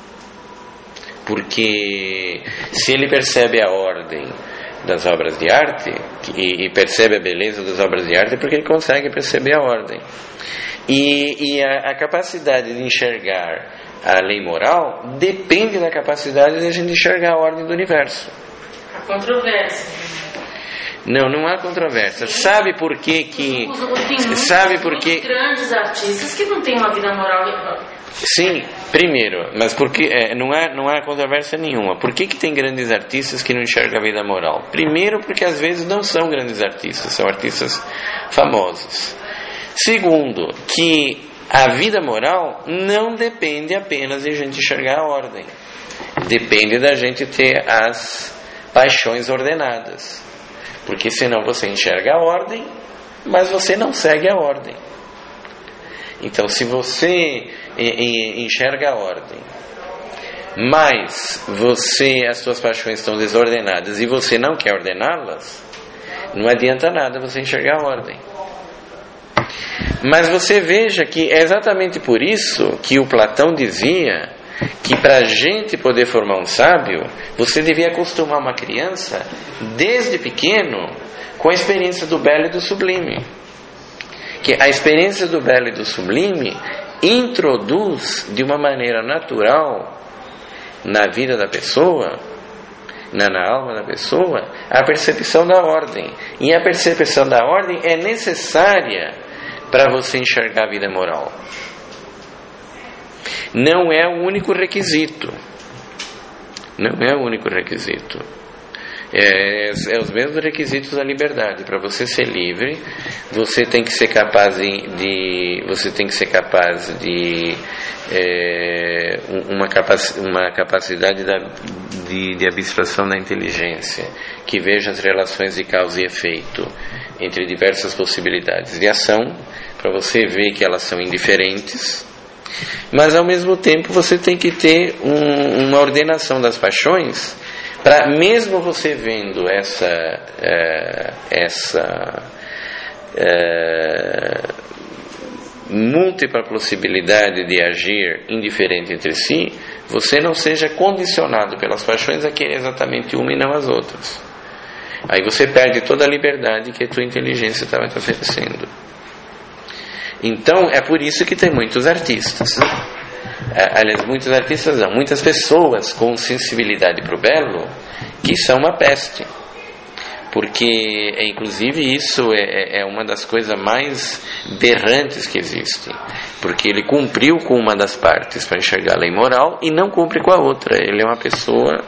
Porque se ele percebe a ordem das obras de arte e, e percebe a beleza das obras de arte, é porque ele consegue perceber a ordem. E, e a, a capacidade de enxergar a lei moral depende da capacidade de a gente enxergar a ordem do universo. A controvérsia. Não, não há controvérsia. Sabe por que que... Tem sabe por que... grandes artistas que não têm uma vida moral... Sim, primeiro, mas porque é, não há não há controvérsia nenhuma. Por que que tem grandes artistas que não enxergam a vida moral? Primeiro, porque às vezes não são grandes artistas, são artistas famosos. Segundo, que a vida moral não depende apenas de a gente enxergar a ordem. Depende da gente ter as paixões ordenadas. Porque senão você enxerga a ordem, mas você não segue a ordem. Então, se você enxerga a ordem, mas você, as suas paixões estão desordenadas e você não quer ordená-las, não adianta nada você enxergar a ordem. Mas você veja que é exatamente por isso que o Platão dizia que para a gente poder formar um sábio, você devia acostumar uma criança desde pequeno com a experiência do belo e do sublime. Que a experiência do belo e do sublime introduz de uma maneira natural na vida da pessoa, na, na alma da pessoa, a percepção da ordem. E a percepção da ordem é necessária para você enxergar a vida moral. Não é o único requisito. Não é o único requisito. É, é os mesmos requisitos da liberdade. Para você ser livre, você tem que ser capaz de, de você tem que ser capaz de é, uma, capac, uma capacidade da, de, de abstração da inteligência, que veja as relações de causa e efeito entre diversas possibilidades de ação, para você ver que elas são indiferentes. Mas ao mesmo tempo você tem que ter um, uma ordenação das paixões, para mesmo você vendo essa é, essa é, múltipla possibilidade de agir indiferente entre si, você não seja condicionado pelas paixões a querer exatamente uma e não as outras. Aí você perde toda a liberdade que a tua inteligência estava te oferecendo. Então é por isso que tem muitos artistas, né? Aliás, muitos artistas não, muitas pessoas com sensibilidade para o belo que são uma peste, porque inclusive isso é, é uma das coisas mais berrantes que existe, porque ele cumpriu com uma das partes para enxergar a lei moral e não cumpre com a outra. Ele é uma pessoa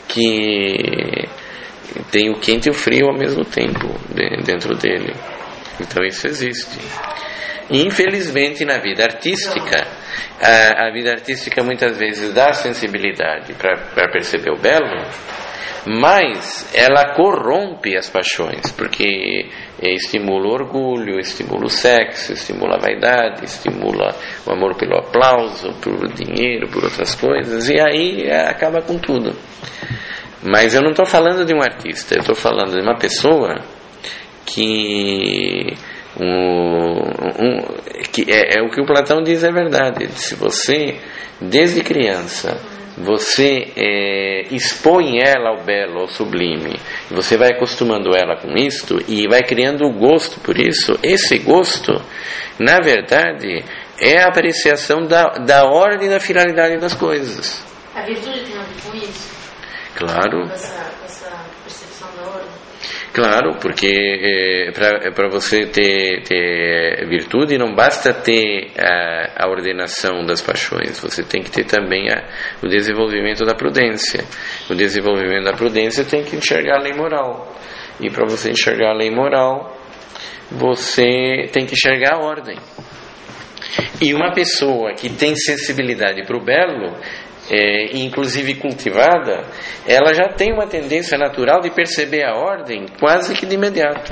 que tem o quente e o frio ao mesmo tempo dentro dele. Então isso existe. Infelizmente, na vida artística, a, a vida artística muitas vezes dá sensibilidade para perceber o belo, mas ela corrompe as paixões, porque estimula o orgulho, estimula o sexo, estimula a vaidade, estimula o amor pelo aplauso, por dinheiro, por outras coisas, e aí acaba com tudo. Mas eu não estou falando de um artista, eu estou falando de uma pessoa que... Um, um, que é, é o que o Platão diz, é verdade. Se você, desde criança, você é, expõe ela ao belo, ao sublime, você vai acostumando ela com isto e vai criando o gosto por isso, esse gosto, na verdade, é a apreciação da, da ordem e da finalidade das coisas. A virtude tem a ver com isso? Claro. Essa, essa percepção da ordem? Claro, porque é, para você ter, ter virtude não basta ter a, a ordenação das paixões, você tem que ter também a, o desenvolvimento da prudência. O desenvolvimento da prudência tem que enxergar a lei moral, e para você enxergar a lei moral, você tem que enxergar a ordem. E uma pessoa que tem sensibilidade para o belo, É, inclusive cultivada, ela já tem uma tendência natural de perceber a ordem quase que de imediato.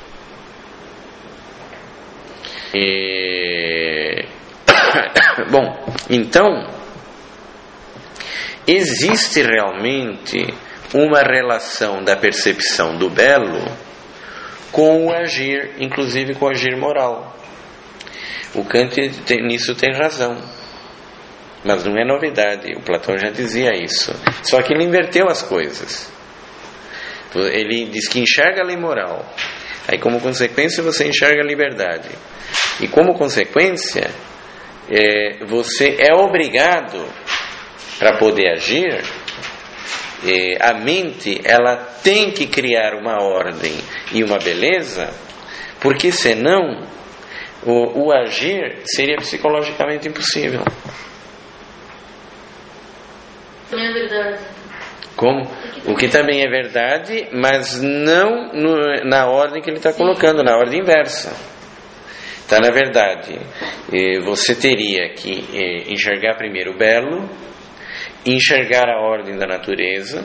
E... Bom, então existe realmente uma relação da percepção do belo com o agir, inclusive com o agir moral. O Kant tem, nisso tem razão. Mas não é novidade, o Platão já dizia isso. Só que ele inverteu as coisas. Ele diz que enxerga a lei moral. Aí como consequência você enxerga a liberdade. E como consequência, é, você é obrigado, para poder agir, é, a mente ela tem que criar uma ordem e uma beleza, porque senão o, o agir seria psicologicamente impossível. Também é verdade. Como? O que também é verdade, mas não no, na ordem que ele está colocando, na ordem inversa. Então, na verdade, você teria que enxergar primeiro o belo, enxergar a ordem da natureza,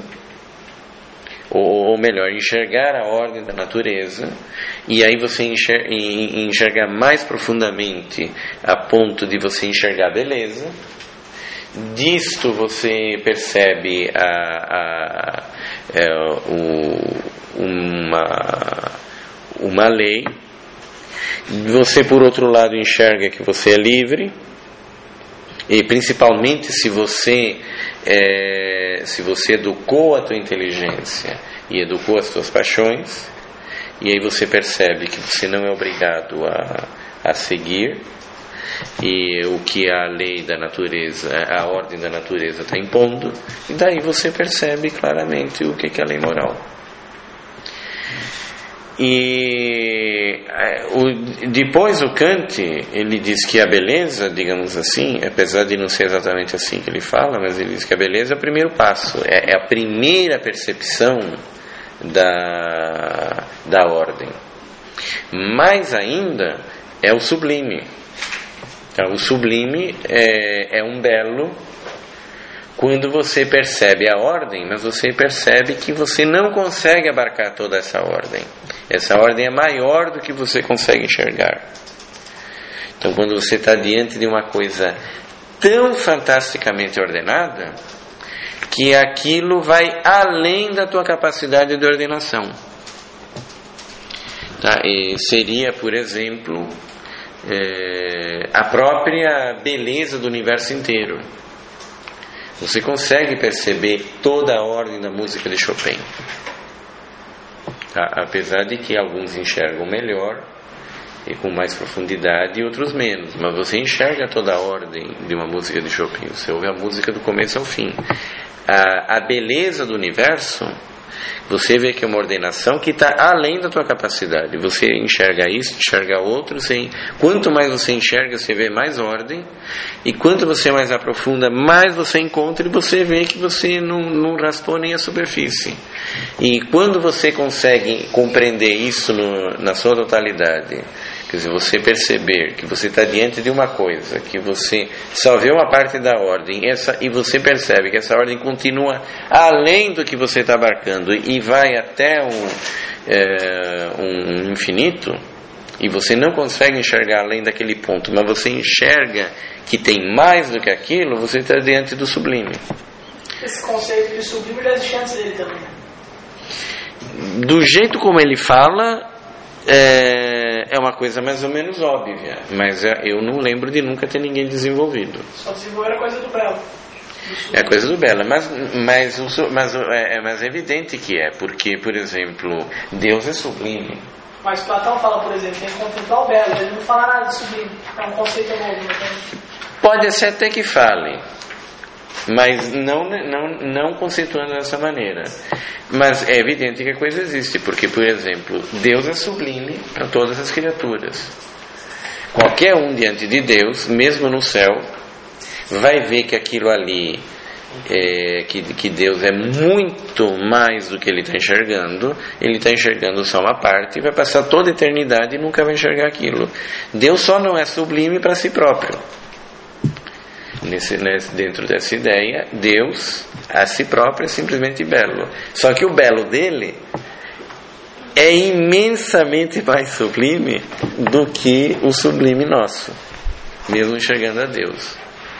ou melhor, enxergar a ordem da natureza, e aí você enxerga, enxergar mais profundamente a ponto de você enxergar a beleza. Disto você percebe a, a, a, o, uma, uma lei. Você, por outro lado, enxerga que você é livre, e principalmente se você é, se você educou a tua inteligência e educou as tuas paixões, e aí você percebe que você não é obrigado a, a seguir e o que a lei da natureza, a ordem da natureza está impondo, e daí você percebe claramente o que é a lei moral. E o, depois o Kant, ele diz que a beleza, digamos assim, apesar de não ser exatamente assim que ele fala, mas ele diz que a beleza é o primeiro passo, é, é a primeira percepção da, da ordem. Mais ainda é o sublime. Então, o sublime é, é um belo quando você percebe a ordem, mas você percebe que você não consegue abarcar toda essa ordem. Essa ordem é maior do que você consegue enxergar. Então, quando você está diante de uma coisa tão fantasticamente ordenada, que aquilo vai além da tua capacidade de ordenação. Tá? E seria, por exemplo, é, a própria beleza do universo inteiro. Você consegue perceber toda a ordem da música de Chopin, tá? Apesar de que alguns enxergam melhor e com mais profundidade e outros menos, mas você enxerga toda a ordem de uma música de Chopin. Você ouve a música do começo ao fim. A, a beleza do universo Você vê que é uma ordenação que está além da tua capacidade. Você enxerga isso, enxerga outro. Você, quanto mais você enxerga, você vê mais ordem. E quanto você mais aprofunda, mais você encontra e você vê que você não, não raspou nem a superfície. E quando você consegue compreender isso no, na sua totalidade, quer dizer, você perceber que você está diante de uma coisa, que você só vê uma parte da ordem, essa, e você percebe que essa ordem continua além do que você está abarcando e vai até um, é, um infinito, e você não consegue enxergar além daquele ponto, mas você enxerga que tem mais do que aquilo, você está diante do sublime. Esse conceito de sublime já existia antes dele também. Do jeito como ele fala, É, é uma coisa mais ou menos óbvia, mas eu não lembro de nunca ter ninguém desenvolvido. Só desenvolver a coisa do Belo. É a coisa do Belo, mas, mas, mas é, é mais evidente que é, porque, por exemplo, Deus é sublime. Mas Platão fala, por exemplo, tem que contemplar o Belo, ele não fala nada de sublime, é um conceito novo. Então... Pode ser até que fale, mas não, não, não conceituando dessa maneira. Mas é evidente que a coisa existe, porque, por exemplo, Deus é sublime para todas as criaturas. Qualquer um diante de Deus, mesmo no céu, vai ver que aquilo ali, é, que, que Deus é muito mais do que ele está enxergando. Ele está enxergando só uma parte e vai passar toda a eternidade e nunca vai enxergar aquilo. Deus só não é sublime para si próprio. Nesse, nesse, dentro dessa ideia, Deus a si próprio é simplesmente belo. Só que o belo dele é imensamente mais sublime do que o sublime nosso, mesmo enxergando a Deus.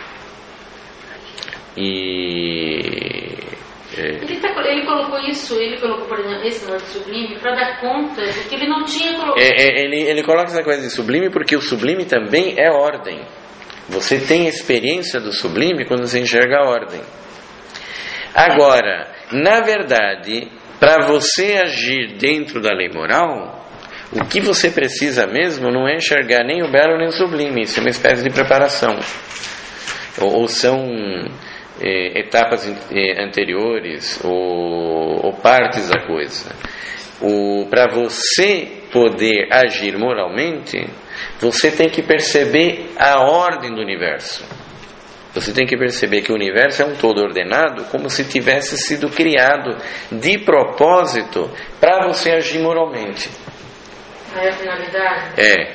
E é... ele, tá, ele colocou isso, ele colocou, por exemplo, esse lado sublime para dar conta de que ele não tinha colocado. É, é, ele, ele coloca essa coisa de sublime porque o sublime também é ordem. Você tem a experiência do sublime quando você enxerga a ordem. Agora, na verdade, para você agir dentro da lei moral, o que você precisa mesmo não é enxergar nem o belo nem o sublime. Isso é uma espécie de preparação. Ou, ou são é, etapas é, anteriores, ou, ou partes da coisa. Para você poder agir moralmente, você tem que perceber a ordem do universo. Você tem que perceber que o universo é um todo ordenado, como se tivesse sido criado de propósito para você agir moralmente. É a finalidade? É.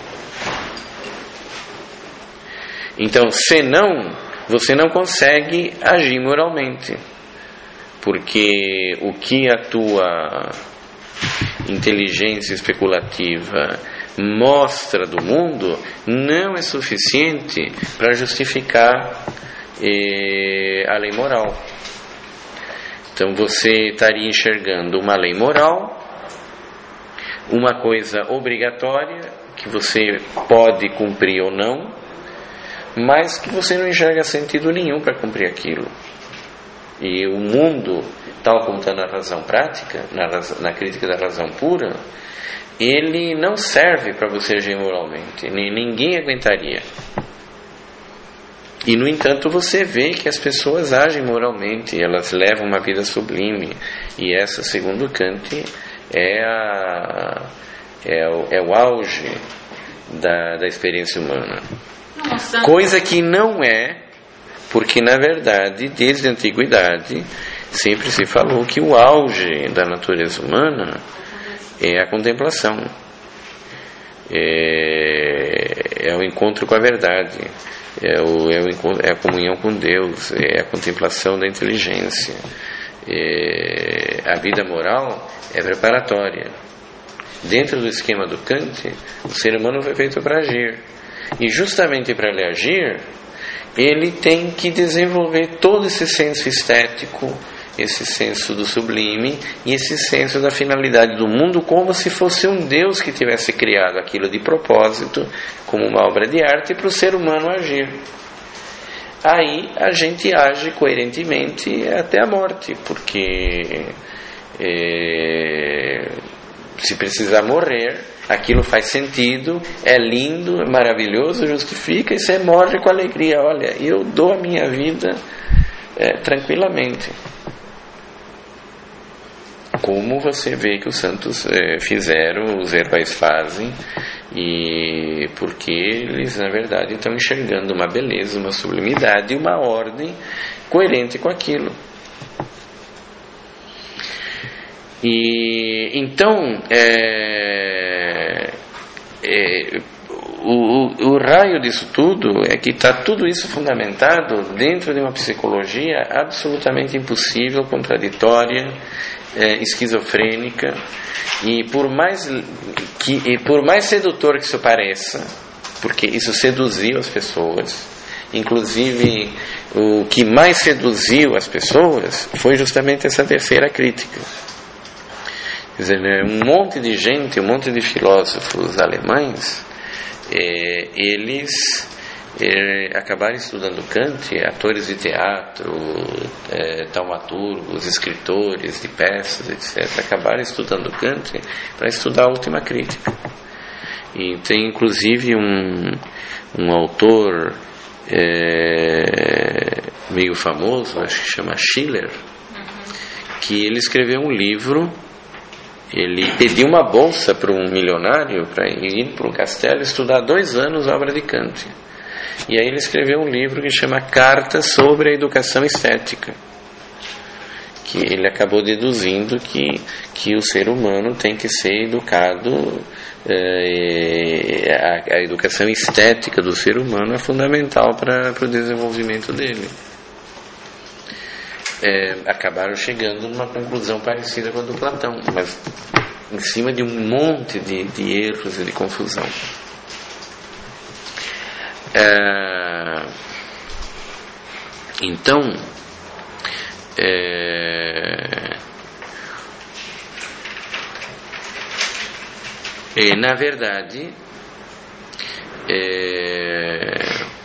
Então, senão, você não consegue agir moralmente. Porque o que a tua inteligência especulativa mostra do mundo não é suficiente para justificar eh, a lei moral. Então você estaria enxergando uma lei moral, uma coisa obrigatória que você pode cumprir ou não, mas que você não enxerga sentido nenhum para cumprir aquilo. E o mundo, tal como está na razão prática, na, razão, na crítica da razão pura, ele não serve para você agir moralmente. Ninguém aguentaria. E, no entanto, você vê que as pessoas agem moralmente, elas levam uma vida sublime. E essa, segundo Kant, é, a, é, o, é o auge da, da experiência humana. Nossa. Coisa que não é, porque, na verdade, desde a antiguidade, sempre se falou que o auge da natureza humana é a contemplação, é, é o encontro com a verdade, é, o, é, o, é a comunhão com Deus, é a contemplação da inteligência. É, a vida moral é preparatória. Dentro do esquema do Kant, o ser humano foi feito para agir, e justamente para ele agir, ele tem que desenvolver todo esse senso estético, esse senso do sublime e esse senso da finalidade do mundo, como se fosse um Deus que tivesse criado aquilo de propósito, como uma obra de arte, para o ser humano agir. Aí a gente age coerentemente até a morte, porque é, se precisar morrer, aquilo faz sentido, é lindo, é maravilhoso, justifica, e você morre com alegria. Olha, eu dou a minha vida é, tranquilamente. como você vê que os santos é, fizeram, os heróis fazem, e porque eles na verdade estão enxergando uma beleza, uma sublimidade e uma ordem coerente com aquilo. E então é, é, o, o, o raio disso tudo é que está tudo isso fundamentado dentro de uma psicologia absolutamente impossível, contraditória, é, esquizofrênica, e por mais que e por mais sedutor que isso pareça, porque isso seduziu as pessoas, inclusive o que mais seduziu as pessoas foi justamente essa terceira crítica. Quer dizer, um monte de gente, um monte de filósofos alemães, é, eles é, acabaram estudando Kant, atores de teatro, é, taumaturgos, escritores de peças, etcétera, acabaram estudando Kant para estudar a última crítica. E tem inclusive um, um autor é, meio famoso, acho que chama Schiller, que ele escreveu um livro. Ele pediu uma bolsa para um milionário para ir para um castelo estudar dois anos a obra de Kant. E aí ele escreveu um livro que chama Carta sobre a Educação Estética, que ele acabou deduzindo que, que o ser humano tem que ser educado, é, a, a educação estética do ser humano é fundamental para, para o desenvolvimento dele. É, acabaram chegando numa conclusão parecida com a do Platão, mas em cima de um monte de, de erros e de confusão. É, então, é, é, na verdade, é,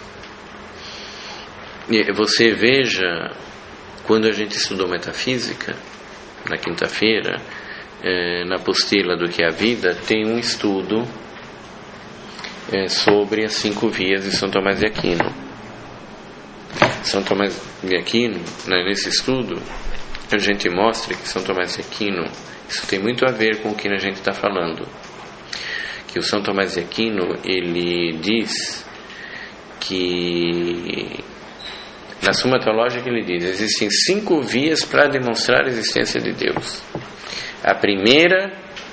você veja. Quando a gente estudou metafísica, na quinta-feira, é, na apostila do que é a vida, tem um estudo é, sobre as cinco vias de São Tomás de Aquino. São Tomás de Aquino, né, nesse estudo, a gente mostra que São Tomás de Aquino, isso tem muito a ver com o que a gente está falando. Que o São Tomás de Aquino, ele diz que... Na Suma Teológica ele diz: existem cinco vias para demonstrar a existência de Deus. A primeira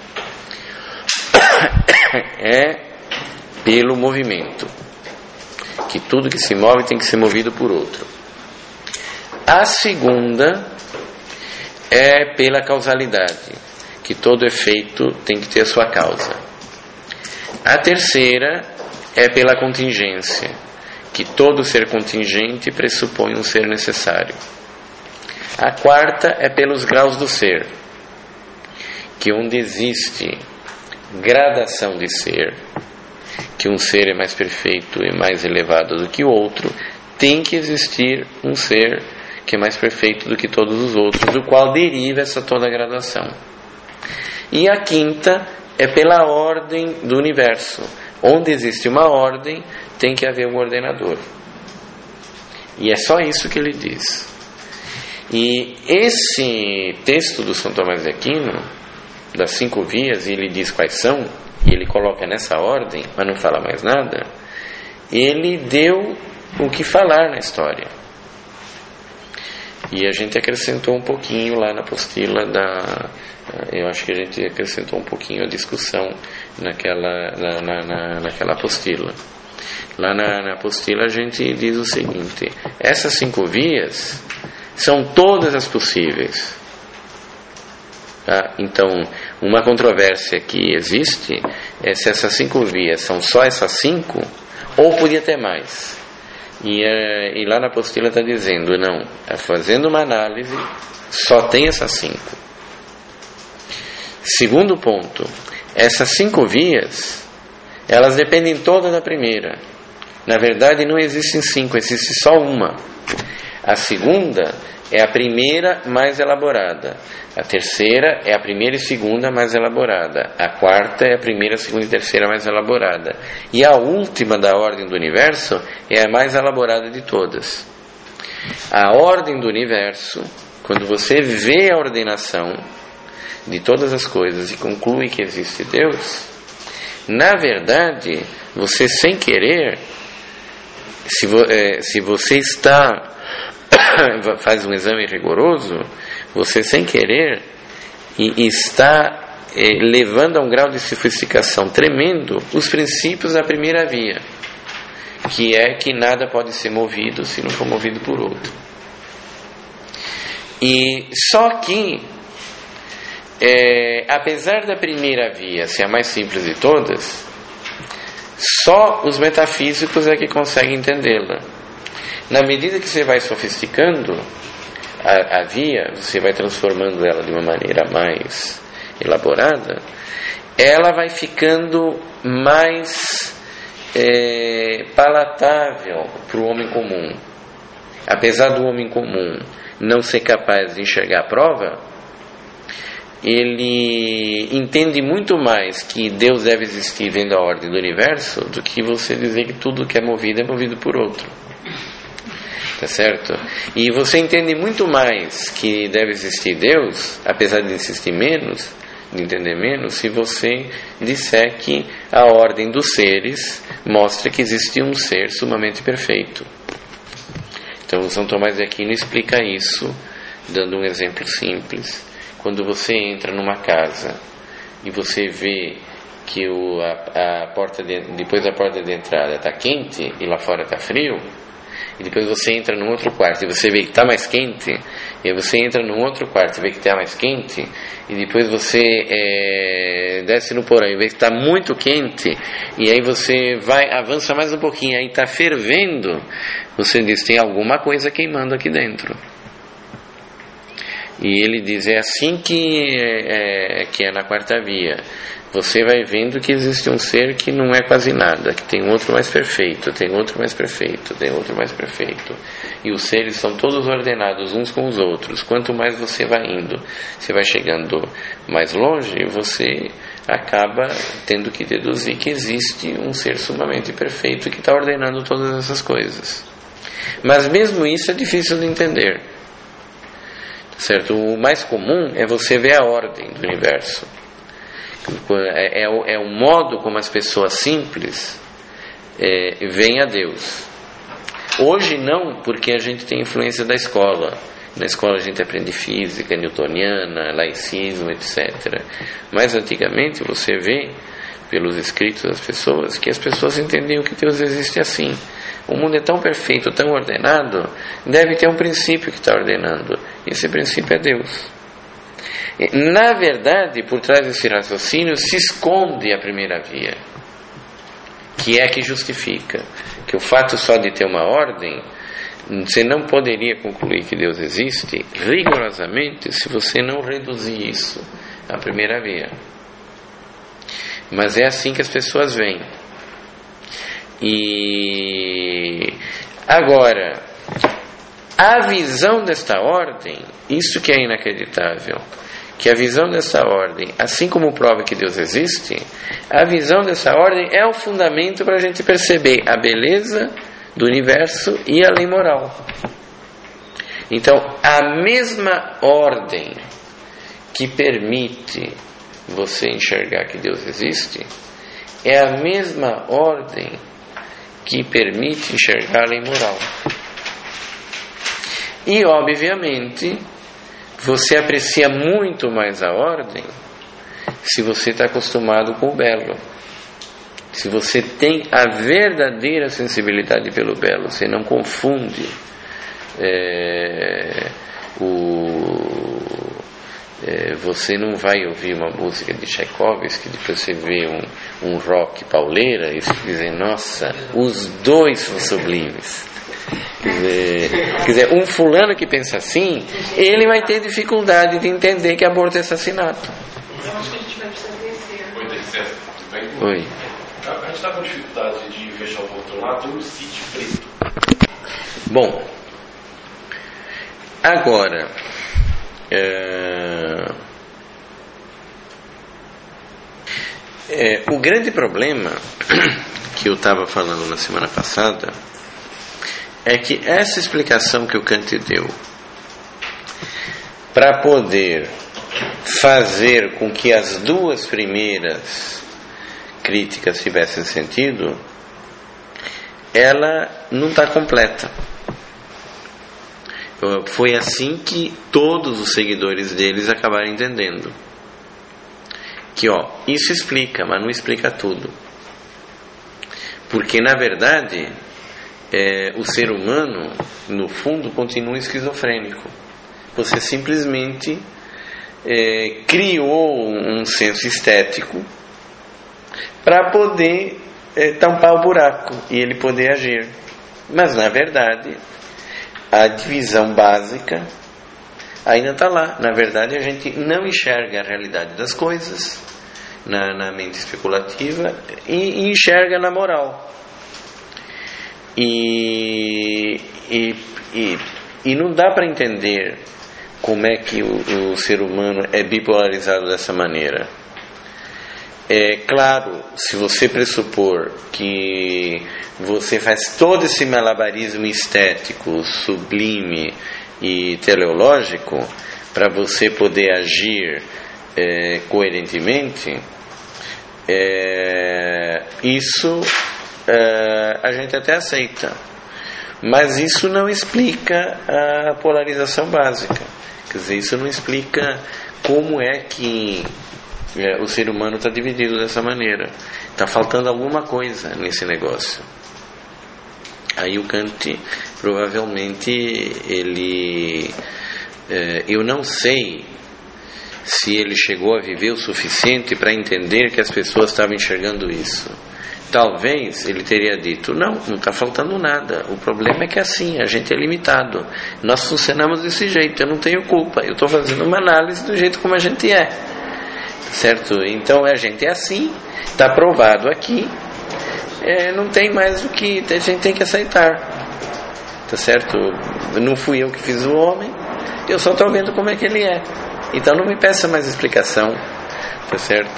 é pelo movimento, que tudo que se move tem que ser movido por outro. A segunda é pela causalidade, que todo efeito tem que ter a sua causa. A terceira é pela contingência, que todo ser contingente pressupõe um ser necessário. A quarta é pelos graus do ser, que onde existe gradação de ser, que um ser é mais perfeito e mais elevado do que o outro, tem que existir um ser que é mais perfeito do que todos os outros, do qual deriva essa toda gradação. E a quinta é pela ordem do universo. Onde existe uma ordem, tem que haver um ordenador. E é só isso que ele diz. E esse texto do São Tomás de Aquino, das cinco vias, e ele diz quais são, e ele coloca nessa ordem, mas não fala mais nada, ele deu o que falar na história. E a gente acrescentou um pouquinho lá na apostila da... Eu acho que a gente acrescentou um pouquinho a discussão naquela, na, na, na, naquela apostila. Lá na, na apostila a gente diz o seguinte: essas cinco vias são todas as possíveis. Tá? Então, uma controvérsia que existe é se essas cinco vias são só essas cinco ou podia ter mais. E, é, e lá na apostila está dizendo, não, fazendo uma análise, só tem essas cinco. Segundo ponto, essas cinco vias, elas dependem todas da primeira. Na verdade não existem cinco, existe só uma. A segunda é a primeira mais elaborada. A terceira é a primeira e segunda mais elaborada. A quarta é a primeira, segunda e terceira mais elaborada. E a última da ordem do universo é a mais elaborada de todas. A ordem do universo, quando você vê a ordenação, de todas as coisas e conclui que existe Deus, na verdade, você sem querer, se, vo, é, se você está, faz um exame rigoroso, você sem querer e está é, levando a um grau de sofisticação tremendo os princípios da primeira via, que é que nada pode ser movido se não for movido por outro. E só que, é, apesar da primeira via ser a mais simples de todas, só os metafísicos é que conseguem entendê-la. Na medida que você vai sofisticando a, a via, você vai transformando ela de uma maneira mais elaborada, ela vai ficando mais é, palatável para o homem comum. Apesar do homem comum não ser capaz de enxergar a prova, ele entende muito mais que Deus deve existir vendo a ordem do universo do que você dizer que tudo que é movido é movido por outro. Tá certo? E você entende muito mais que deve existir Deus, apesar de insistir menos, de entender menos, se você disser que a ordem dos seres mostra que existe um ser sumamente perfeito. Então São Tomás de Aquino explica isso dando um exemplo simples. Quando você entra numa casa e você vê que o, a, a porta de, depois da porta de entrada está quente e lá fora está frio, e depois você entra num outro quarto e você vê que está mais quente, e aí você entra num outro quarto e vê que está mais quente, e depois você é, desce no porão e vê que está muito quente, e aí você vai, avança mais um pouquinho, aí está fervendo, você diz, tem alguma coisa queimando aqui dentro. E ele diz, é assim que é, é, que é na quarta via. Você vai vendo que existe um ser que não é quase nada, que tem outro mais perfeito, tem outro mais perfeito, tem outro mais perfeito. E os seres são todos ordenados uns com os outros. Quanto mais você vai indo, você vai chegando mais longe, você acaba tendo que deduzir que existe um ser sumamente perfeito que está ordenando todas essas coisas. Mas mesmo isso é difícil de entender. Certo? O mais comum é você ver a ordem do universo. É, é, o, é o modo como as pessoas simples é, veem a Deus. Hoje não, porque a gente tem influência da escola. Na escola a gente aprende física newtoniana, laicismo, etcétera. Mas antigamente você vê, pelos escritos das pessoas, que as pessoas entendiam que Deus existe assim. O mundo é tão perfeito, tão ordenado, deve ter um princípio que está ordenando. Esse princípio é Deus. Na verdade, por trás desse raciocínio se esconde a primeira via, que é a que justifica que o fato só de ter uma ordem, você não poderia concluir que Deus existe rigorosamente se você não reduzir isso à primeira via. Mas é assim que as pessoas veem. E agora, a visão desta ordem, isso que é inacreditável, que a visão dessa ordem, assim como prova que Deus existe, a visão dessa ordem é o fundamento para a gente perceber a beleza do universo e a lei moral. Então, a mesma ordem que permite você enxergar que Deus existe é a mesma ordem que permite enxergar a lei moral. E, obviamente, você aprecia muito mais a ordem se você está acostumado com o belo. Se você tem a verdadeira sensibilidade pelo belo, você não confunde é, o... É, você não vai ouvir uma música de Tchaikovsky, depois você vê um, um rock pauleira e dizem, nossa, os dois são sublimes. Quer dizer, quer dizer, um fulano que pensa assim, ele vai ter dificuldade de entender que aborto é assassinato. Eu acho que a gente vai precisar descer. Oi, Terceiro, tudo bem? Oi. A gente está com dificuldade de fechar o portão lá, tem um sítio preto. Bom, agora, é, é, o grande problema que eu estava falando na semana passada é que essa explicação que o Kant deu para poder fazer com que as duas primeiras críticas tivessem sentido, ela não está completa. Foi assim que todos os seguidores deles acabaram entendendo. Que ó, isso explica, mas não explica tudo. Porque na verdade é, o ser humano, no fundo, continua esquizofrênico. Você simplesmente é, criou um senso estético para poder é, tampar o buraco e ele poder agir. Mas na verdade a divisão básica ainda está lá. Na verdade a gente não enxerga a realidade das coisas na, na mente especulativa e, e enxerga na moral. E, e, e, e não dá para entender como é que o, o ser humano é bipolarizado dessa maneira. É claro, se você pressupor que você faz todo esse malabarismo estético, sublime e teleológico para você poder agir é, coerentemente, é, isso é, a gente até aceita, mas isso não explica a polarização básica. Quer dizer, isso não explica como é que é, o ser humano está dividido dessa maneira. Está faltando alguma coisa nesse negócio. Aí o Kant provavelmente ele é, eu não sei se ele chegou a viver o suficiente para entender que as pessoas estavam enxergando isso. Talvez ele teria dito, não, não está faltando nada, o problema é que assim, a gente é limitado, nós funcionamos desse jeito, eu não tenho culpa, eu estou fazendo uma análise do jeito como a gente é, certo? Então a gente é assim, está provado aqui, é, não tem mais o que a gente tem que aceitar, tá certo? Não fui eu que fiz o homem, eu só estou vendo como é que ele é, então não me peça mais explicação, tá certo?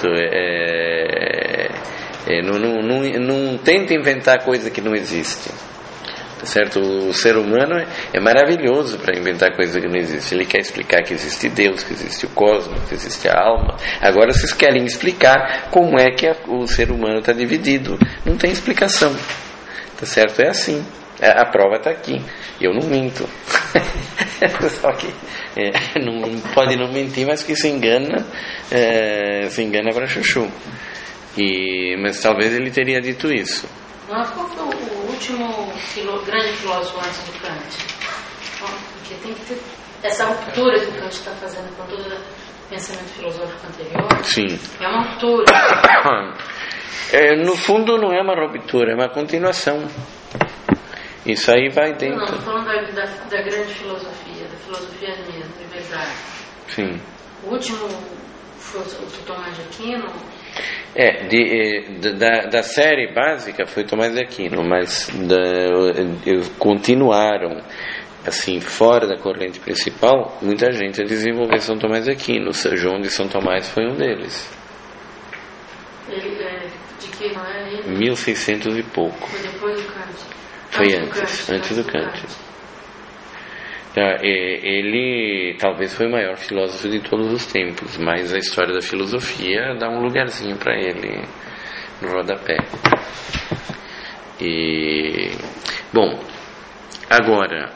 É, é, não, não, não, não tenta inventar coisa que não existe, tá certo? O ser humano é, é maravilhoso para inventar coisa que não existe. Ele quer explicar que existe Deus, que existe o cosmos, que existe a alma. Agora vocês querem explicar como é que a, o ser humano está dividido. Não tem explicação, tá certo? É assim, a, a prova está aqui, eu não minto. Só que é, não, pode não mentir, mas que se engana é, se engana para chuchu. E, mas talvez ele teria dito isso. Nossa, qual foi o último filo, grande filósofo antes do Kant? Bom, porque tem que ter essa ruptura que o Kant está fazendo com todo o pensamento filosófico anterior. Sim. É uma ruptura. É, no fundo não é uma ruptura, é uma continuação. Isso aí vai dentro. Não, estou falando da, da, da grande filosofia, da filosofia mesmo, de verdade. Sim. O último foi o Tomás de Aquino. É, de, de, da, da série básica foi Tomás de Aquino, mas da, continuaram, assim, fora da corrente principal, muita gente a desenvolver São Tomás de Aquino. João de São Tomás foi um deles. Ele é de que não é ele? mil e seiscentos e pouco. Foi depois do Kant. Foi antes, antes do Kant. Ele talvez foi o maior filósofo de todos os tempos, mas a história da filosofia dá um lugarzinho para ele no rodapé. E, bom, agora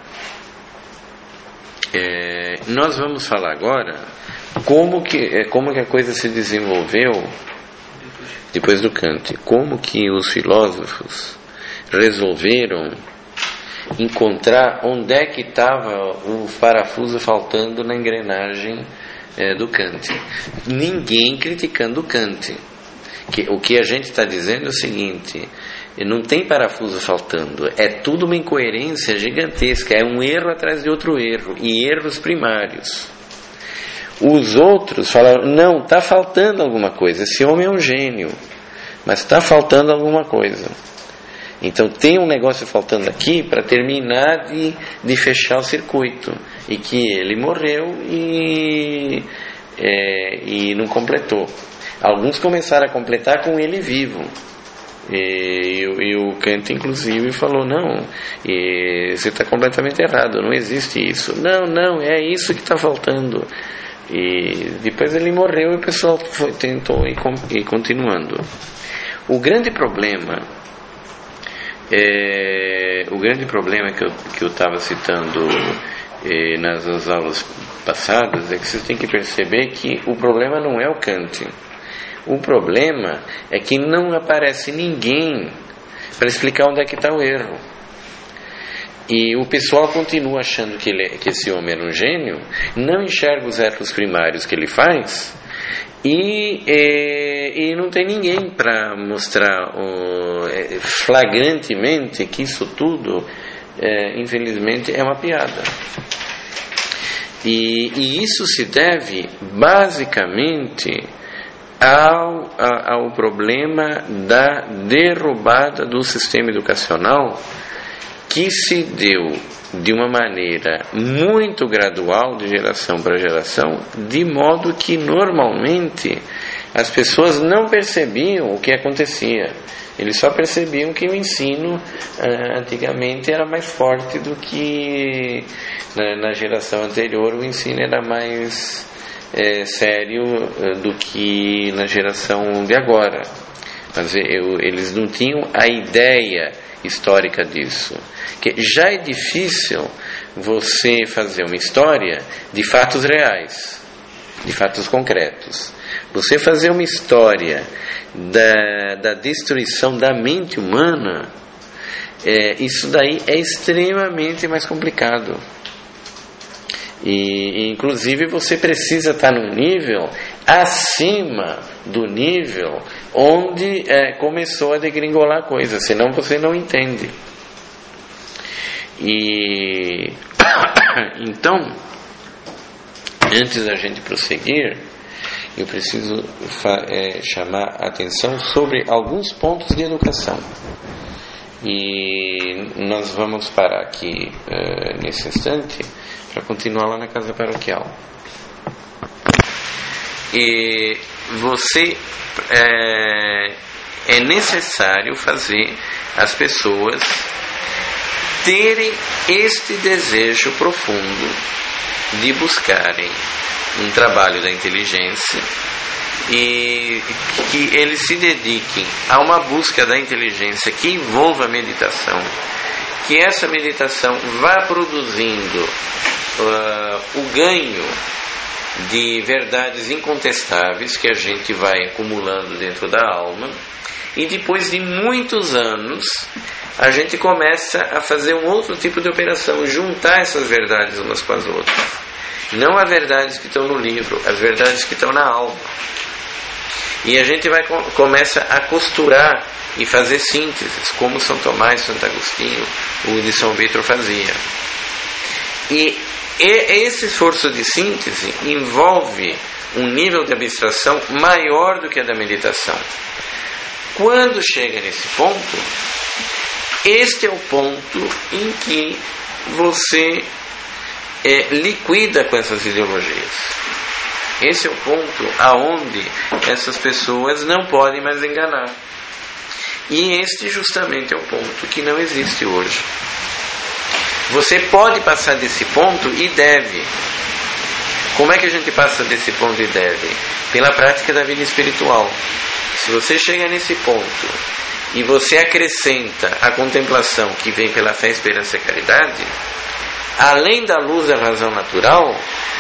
é, nós vamos falar agora como que, como que a coisa se desenvolveu depois do Kant, como que os filósofos resolveram encontrar onde é que estava o parafuso faltando na engrenagem é, do Kant. Ninguém criticando o Kant. Que, o que a gente está dizendo é o seguinte: não tem parafuso faltando, é tudo uma incoerência gigantesca, é um erro atrás de outro erro, e erros primários. Os outros falaram, não, está faltando alguma coisa, esse homem é um gênio, mas está faltando alguma coisa. Então tem um negócio faltando aqui para terminar de, de fechar o circuito. E que ele morreu e, é, e não completou. Alguns começaram a completar com ele vivo. E, e o Kant inclusive falou, não, e você está completamente errado, não existe isso. Não, não, é isso que está faltando. E depois ele morreu e o pessoal foi, tentou ir, ir continuando. O grande problema é, o grande problema que eu que eu estava citando é, nas, nas aulas passadas é que vocês têm que perceber que o problema não é o Kant. O problema é que não aparece ninguém para explicar onde é que está o erro. E o pessoal continua achando que, ele, que esse homem era um gênio, não enxerga os erros primários que ele faz, e, e, e não tem ninguém para mostrar oh, flagrantemente que isso tudo, é, infelizmente, é uma piada. E, e isso se deve basicamente ao, ao problema da derrubada do sistema educacional, que se deu de uma maneira muito gradual, de geração para geração, de modo que normalmente as pessoas não percebiam o que acontecia. Eles só percebiam que o ensino uh, antigamente era mais forte do que na, na geração anterior. O ensino era mais é, sério uh, do que na geração de agora. Mas eu, eles não tinham a ideia histórica disso, que já é difícil você fazer uma história de fatos reais, de fatos concretos. Você fazer uma história da, da destruição da mente humana, é, isso daí é extremamente mais complicado. E, inclusive, você precisa estar num nível acima do nível onde é, começou a degringolar a coisa, senão você não entende. E então, antes da gente prosseguir, eu preciso é, chamar a atenção sobre alguns pontos de educação. E nós vamos parar aqui é, nesse instante para continuar lá na casa paroquial. E você é, é necessário fazer as pessoas terem este desejo profundo de buscarem um trabalho da inteligência e que eles se dediquem a uma busca da inteligência que envolva a meditação, que essa meditação vá produzindo uh, o ganho de verdades incontestáveis que a gente vai acumulando dentro da alma, e depois de muitos anos a gente começa a fazer um outro tipo de operação, juntar essas verdades umas com as outras, não as verdades que estão no livro, as verdades que estão na alma, e a gente vai começa a costurar e fazer sínteses, como São Tomás, Santo Agostinho, o de São Vítor fazia. E esse esforço de síntese envolve um nível de abstração maior do que a da meditação. Quando chega nesse ponto, este é o ponto em que você é, liquida com essas ideologias. Esse é o ponto aonde essas pessoas não podem mais enganar. E este justamente é o ponto que não existe hoje. Você pode passar desse ponto e deve. Como é que a gente passa desse ponto e deve? Pela prática da vida espiritual. Se você chega nesse ponto e você acrescenta a contemplação que vem pela fé, esperança e caridade, além da luz da razão natural,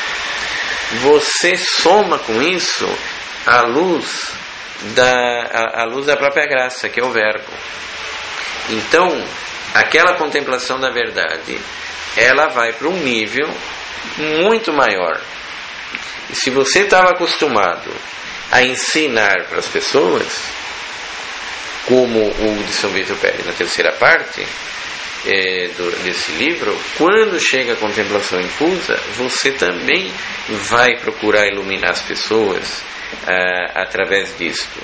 você soma com isso a luz da, a, a luz da própria graça, que é o verbo. Então, aquela contemplação da verdade, ela vai para um nível muito maior. E se você estava acostumado a ensinar para as pessoas, como o de São Vítor Pérez na terceira parte é, do, desse livro, quando chega a contemplação infusa, você também vai procurar iluminar as pessoas ah, através disto.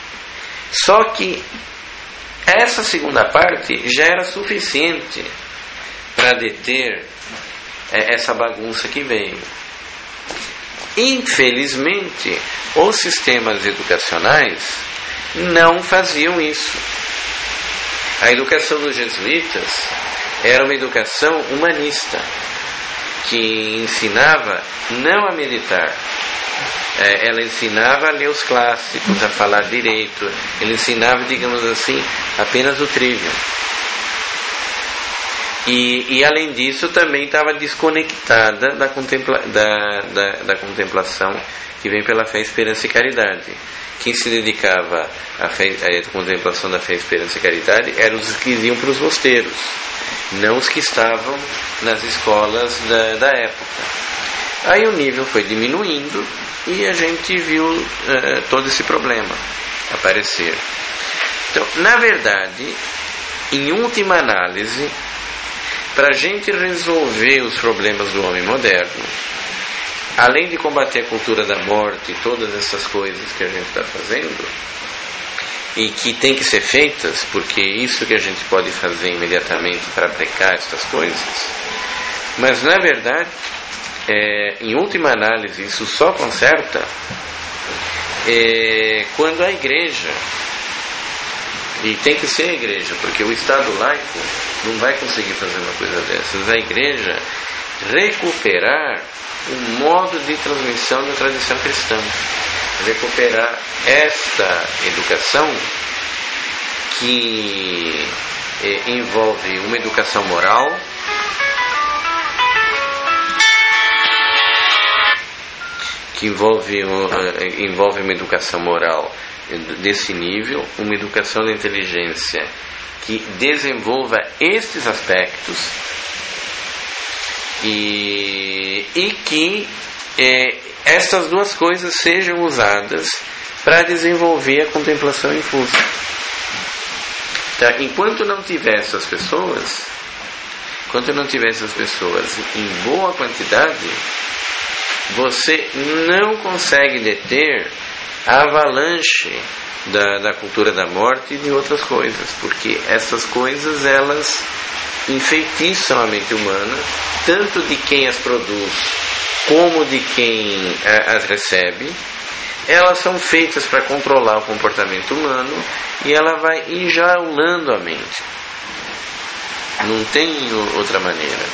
Só que essa segunda parte já era suficiente para deter é, essa bagunça que veio. Infelizmente, os sistemas educacionais não faziam isso. A educação dos jesuítas era uma educação humanista, que ensinava não a meditar, É, ela ensinava a ler os clássicos, a falar direito. Ele ensinava, digamos assim, apenas o trivium. E, e além disso também estava desconectada da, contempla, da, da, da contemplação que vem pela fé, esperança e caridade. Quem se dedicava à, fé, à contemplação da fé, esperança e caridade eram os que iam para os mosteiros, não os que estavam nas escolas da, da época. Aí o nível foi diminuindo e a gente viu uh, todo esse problema aparecer. Então, na verdade, em última análise, para a gente resolver os problemas do homem moderno, além de combater a cultura da morte e todas essas coisas que a gente está fazendo, e que tem que ser feitas, porque é isso que a gente pode fazer imediatamente para aplicar essas coisas, mas na verdade, é, em última análise, isso só conserta é, quando a igreja, e tem que ser a igreja, porque o Estado laico não vai conseguir fazer uma coisa dessas, a igreja recuperar o modo de transmissão da tradição cristã, recuperar esta educação que eh, envolve uma educação moral, que envolve, uh, envolve uma educação moral desse nível, uma educação da inteligência que desenvolva estes aspectos e, e que eh, estas duas coisas sejam usadas para desenvolver a contemplação infusa. Tá? Enquanto não tiver essas pessoas, enquanto não tiver essas pessoas em boa quantidade, você não consegue deter a avalanche da, da cultura da morte e de outras coisas, porque essas coisas elas enfeitiçam a mente humana, tanto de quem as produz como de quem a, as recebe. Elas são feitas para controlar o comportamento humano e ela vai enjaulando a mente. Não tem outra maneira.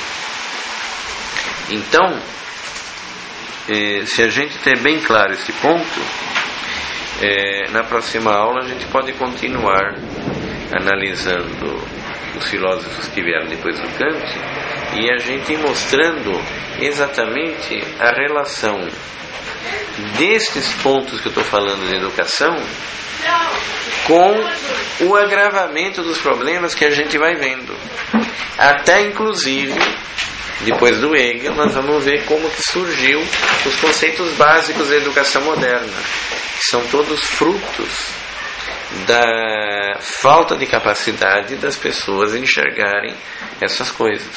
Então, eh, se a gente ter bem claro esse ponto, eh, na próxima aula a gente pode continuar analisando os filósofos que vieram depois do Kant e a gente ir mostrando exatamente a relação destes pontos que eu estou falando de educação com o agravamento dos problemas que a gente vai vendo. Até inclusive, depois do Hegel, nós vamos ver como que surgiu os conceitos básicos da educação moderna, que são todos frutos da falta de capacidade das pessoas enxergarem essas coisas.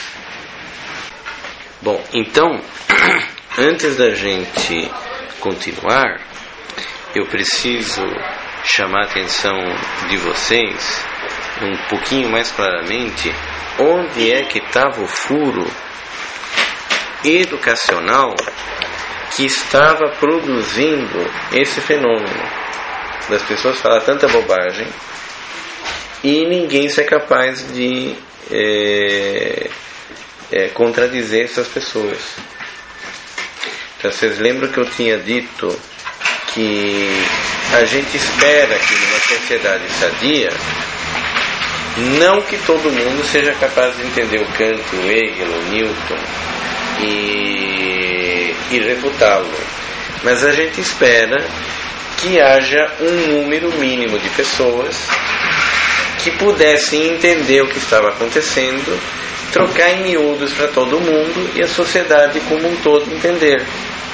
Bom, então, antes da gente continuar, eu preciso chamar a atenção de vocês um pouquinho mais claramente onde é que estava o furo educacional que estava produzindo esse fenômeno das pessoas falar tanta bobagem e ninguém ser capaz de é, é, contradizer essas pessoas. Então, vocês lembram que eu tinha dito que a gente espera que numa sociedade sadia, não que todo mundo seja capaz de entender o Kant, o Hegel, o Newton e, e refutá-lo, mas a gente espera que haja um número mínimo de pessoas que pudessem entender o que estava acontecendo, trocar em miúdos para todo mundo e a sociedade como um todo entender.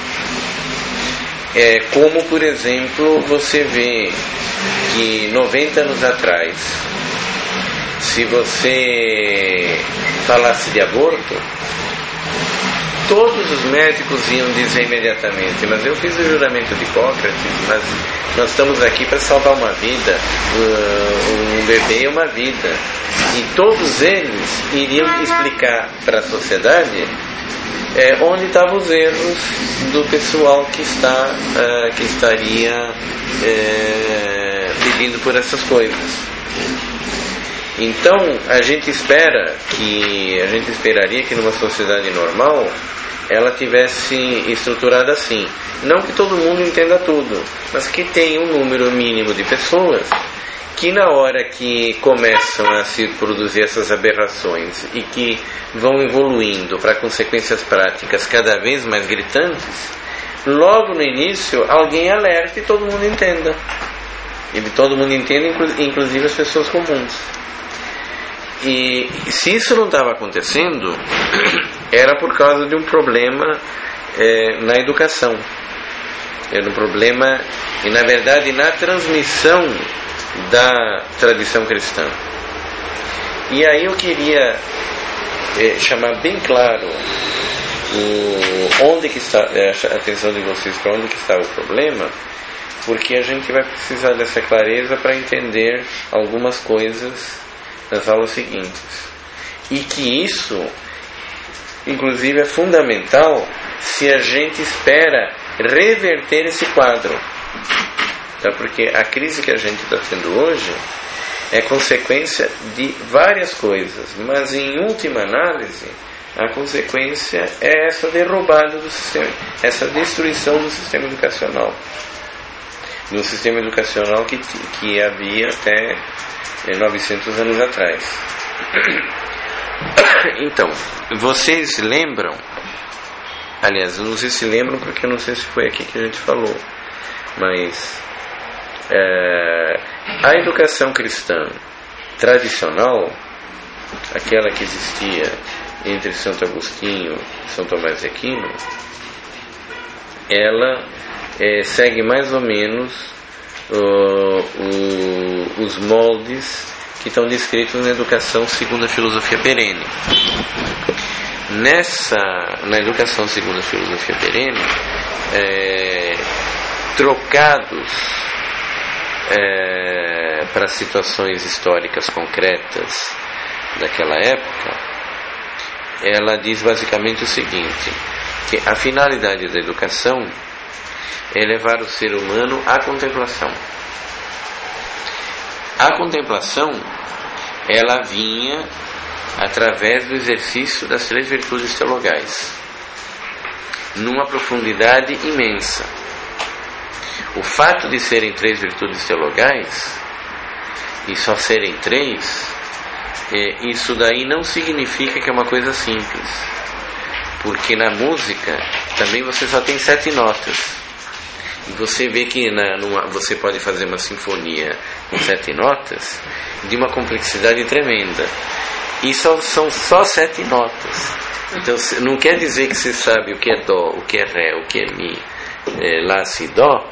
É, como, por exemplo, você vê que noventa anos atrás, se você falasse de aborto, todos os médicos iam dizer imediatamente: mas eu fiz o juramento de Hipócrates, mas nós estamos aqui para salvar uma vida, um bebê é uma vida. E todos eles iriam explicar para a sociedade é, onde estavam os erros do pessoal que, está, uh, que estaria é, pedindo por essas coisas. Então a gente espera que a gente esperaria que numa sociedade normal ela tivesse estruturada assim. Não que todo mundo entenda tudo, mas que tenha um número mínimo de pessoas que na hora que começam a se produzir essas aberrações e que vão evoluindo para consequências práticas cada vez mais gritantes, logo no início alguém alerte e todo mundo entenda. E todo mundo entenda, inclusive as pessoas comuns. E se isso não estava acontecendo, era por causa de um problema é, na educação. Era um problema, e na verdade, na transmissão da tradição cristã. E aí eu queria é, chamar bem claro o, onde que está, é, a atenção de vocês para onde que está o problema, porque a gente vai precisar dessa clareza para entender algumas coisas nas aulas seguintes. E que isso, inclusive, é fundamental se a gente espera reverter esse quadro. Tá? Porque a crise que a gente está tendo hoje é consequência de várias coisas, mas em última análise a consequência é essa derrubada do sistema, essa destruição do sistema educacional, do sistema educacional que, que havia até novecentos anos atrás. Então, vocês lembram, aliás, eu não sei se lembram porque eu não sei se foi aqui que a gente falou, mas é, a educação cristã tradicional, aquela que existia entre Santo Agostinho e São Tomás de Aquino, ela é, segue mais ou menos uh, uh, os moldes que estão descritos na educação segundo a filosofia perene. Nessa, na educação segundo a filosofia perene, é, trocados é, para situações históricas concretas daquela época, ela diz basicamente o seguinte, que a finalidade da educação é levar o ser humano à contemplação. A contemplação, ela vinha através do exercício das três virtudes teologais, numa profundidade imensa. O fato de serem três virtudes teologais, e só serem três, é, isso daí não significa que é uma coisa simples, porque na música também você só tem sete notas. E você vê que na, numa, você pode fazer uma sinfonia com sete notas de uma complexidade tremenda. E só, são só sete notas. Então não quer dizer que você sabe o que é dó, o que é ré, o que é mi, é, lá, si, dó,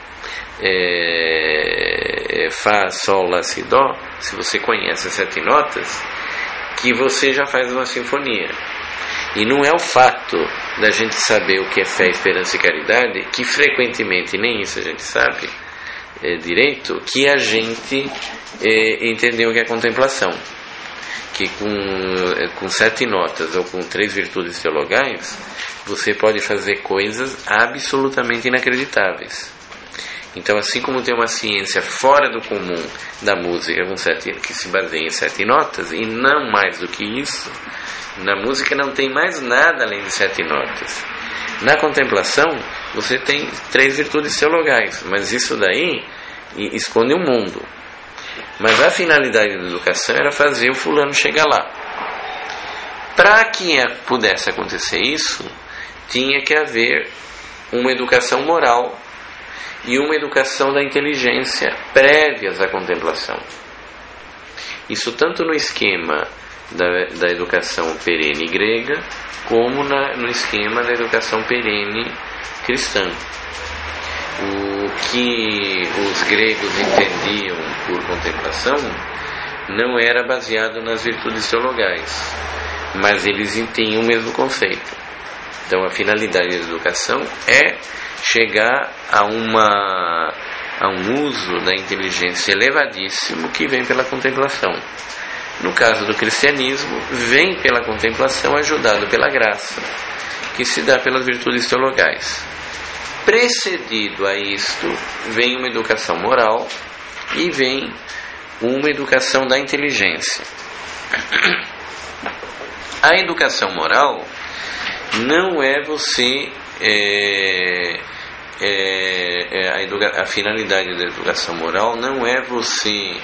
é, é, fá, sol, lá, si, dó. Se você conhece as sete notas, que você já faz uma sinfonia. E não é o fato da gente saber o que é fé, esperança e caridade, que frequentemente nem isso a gente sabe é, direito, que a gente é, entendeu o que é contemplação. Que com, com sete notas ou com três virtudes teologais, você pode fazer coisas absolutamente inacreditáveis. Então, assim como tem uma ciência fora do comum da música com sete, que se baseia em sete notas, e não mais do que isso, na música não tem mais nada além de sete notas. Na contemplação, você tem três virtudes teologais, mas isso daí esconde o mundo. Mas a finalidade da educação era fazer o fulano chegar lá. Para que pudesse acontecer isso, tinha que haver uma educação moral e uma educação da inteligência prévias à contemplação. Isso tanto no esquema da, da educação perene grega, como na, no esquema da educação perene cristã. O que os gregos entendiam por contemplação não era baseado nas virtudes teologais, mas eles tinham o mesmo conceito. Então a finalidade da educação é chegar a, uma, a um uso da inteligência elevadíssimo que vem pela contemplação. No caso do cristianismo, vem pela contemplação ajudado pela graça, que se dá pelas virtudes teologais. Precedido a isto, vem uma educação moral e vem uma educação da inteligência. A educação moral não é você é, é, é a, educa- a finalidade da educação moral não é você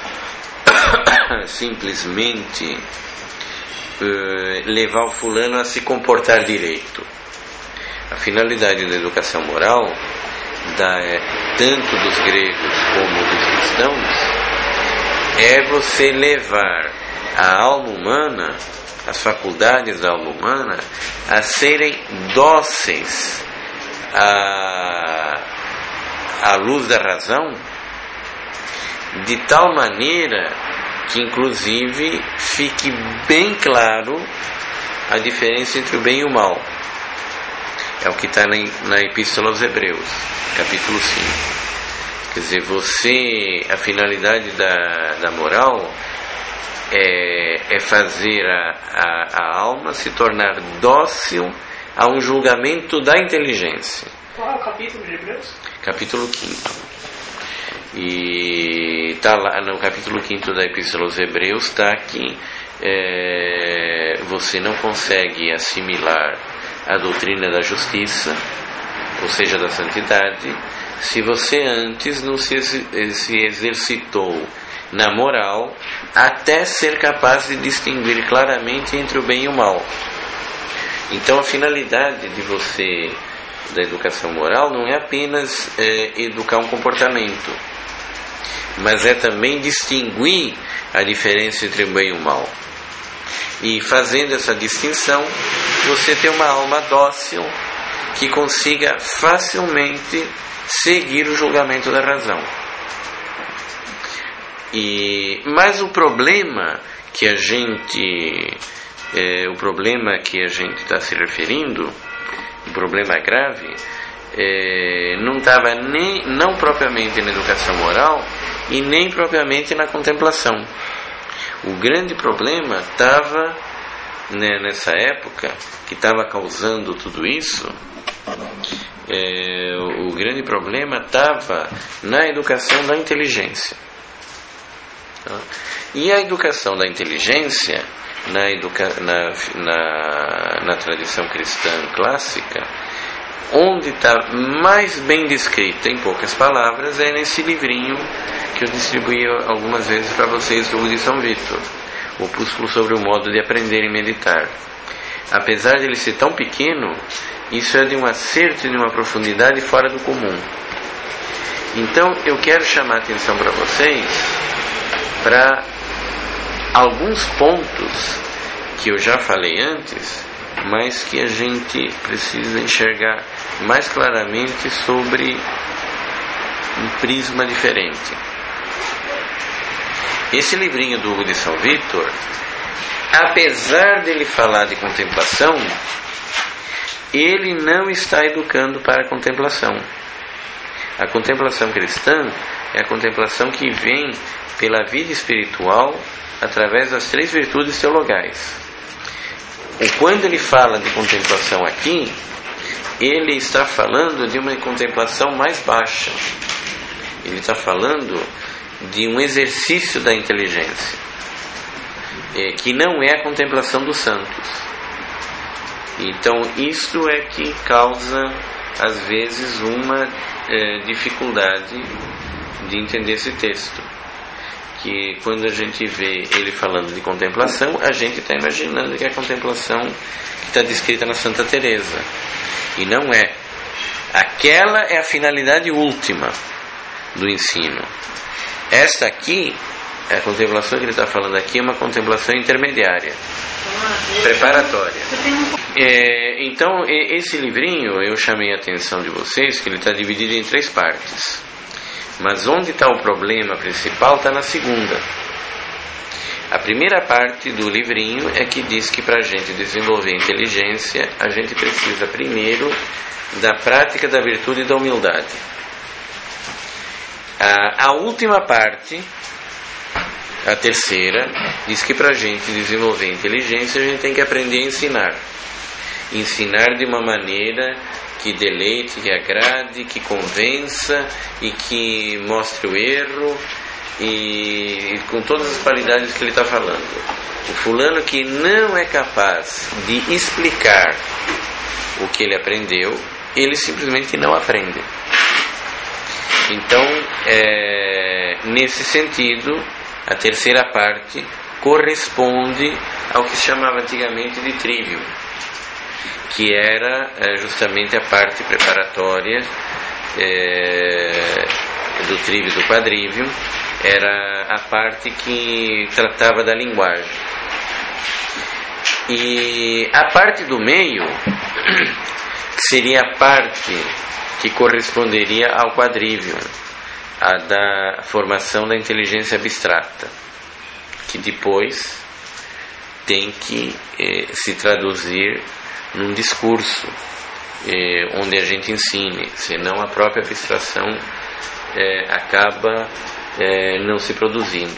simplesmente uh, levar o fulano a se comportar direito. A finalidade da educação moral, da, tanto dos gregos como dos cristãos, é você levar a alma humana, as faculdades da alma humana, a serem dóceis à, à luz da razão, de tal maneira que inclusive fique bem claro a diferença entre o bem e o mal. É o que está na, na Epístola aos Hebreus, capítulo cinco. Quer dizer, você, a finalidade da, da moral é, é fazer a, a, a alma se tornar dócil a um julgamento da inteligência. Qual é o capítulo de Hebreus? Capítulo quinto. E está lá no capítulo quinto da Epístola aos Hebreus, está que é, você não consegue assimilar a doutrina da justiça, ou seja, da santidade, se você antes não se, se exercitou na moral até ser capaz de distinguir claramente entre o bem e o mal. Então a finalidade de você, da educação moral, não é apenas é, educar um comportamento, mas é também distinguir a diferença entre o bem e o mal. E fazendo essa distinção, você tem uma alma dócil que consiga facilmente seguir o julgamento da razão. E, mas o problema que a gente é, o problema que a gente está se referindo, um problema grave, é, não estava nem não propriamente na educação moral e nem propriamente na contemplação. O grande problema estava, né, nessa época que estava causando tudo isso. É, o, o grande problema estava na educação da inteligência. E a educação da inteligência, na, educa, na, na, na tradição cristã clássica, onde está mais bem descrita, em poucas palavras, é nesse livrinho que eu distribuí algumas vezes para vocês, do Hugo de São Vítor, o Opúsculo sobre o modo de aprender e meditar. Apesar de ele ser tão pequeno, isso é de um acerto e de uma profundidade fora do comum. Então eu quero chamar a atenção para vocês para alguns pontos que eu já falei antes, mas que a gente precisa enxergar mais claramente sobre um prisma diferente. Esse livrinho do Hugo de São Vítor, apesar dele falar de contemplação, ele não está educando para a contemplação. A contemplação cristã é a contemplação que vem pela vida espiritual através das três virtudes teologais. E quando ele fala de contemplação aqui, ele está falando de uma contemplação mais baixa. Ele está falando de um exercício da inteligência, é, que não é a contemplação dos santos. Então isto é que causa às vezes uma é, dificuldade de entender esse texto, que quando a gente vê ele falando de contemplação, a gente está imaginando que é a contemplação que está descrita na Santa Teresa, e não é. Aquela é a finalidade última do ensino. Esta aqui, a contemplação que ele está falando aqui, é uma contemplação intermediária, preparatória. É, então, esse livrinho, eu chamei a atenção de vocês, que ele está dividido em três partes. Mas onde está o problema principal está na segunda. A primeira parte do livrinho é que diz que para a gente desenvolver inteligência, a gente precisa primeiro da prática da virtude e da humildade. A, a última parte, a terceira, diz que para a gente desenvolver inteligência, a gente tem que aprender a ensinar. Ensinar de uma maneira que deleite, que agrade, que convença e que mostre o erro e com todas as qualidades que ele está falando. O fulano que não é capaz de explicar o que ele aprendeu, ele simplesmente não aprende. Então, é, nesse sentido, a terceira parte corresponde ao que se chamava antigamente de trivium, que era é, justamente a parte preparatória é, do trivium e do quadrivium, era a parte que tratava da linguagem. E a parte do meio, que seria a parte que corresponderia ao quadrivium, a da formação da inteligência abstrata, que depois tem que eh, se traduzir num discurso eh, onde a gente ensine, senão a própria abstração eh, acaba eh, não se produzindo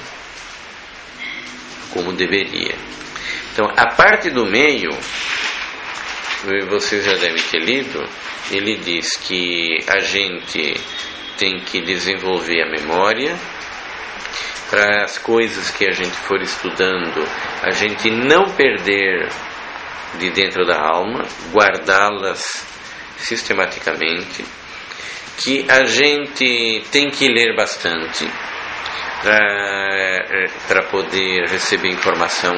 como deveria. Então, a parte do meio, vocês já devem ter lido, ele diz que a gente tem que desenvolver a memória para as coisas que a gente for estudando, a gente não perder de dentro da alma, guardá-las sistematicamente, que a gente tem que ler bastante para poder receber informação.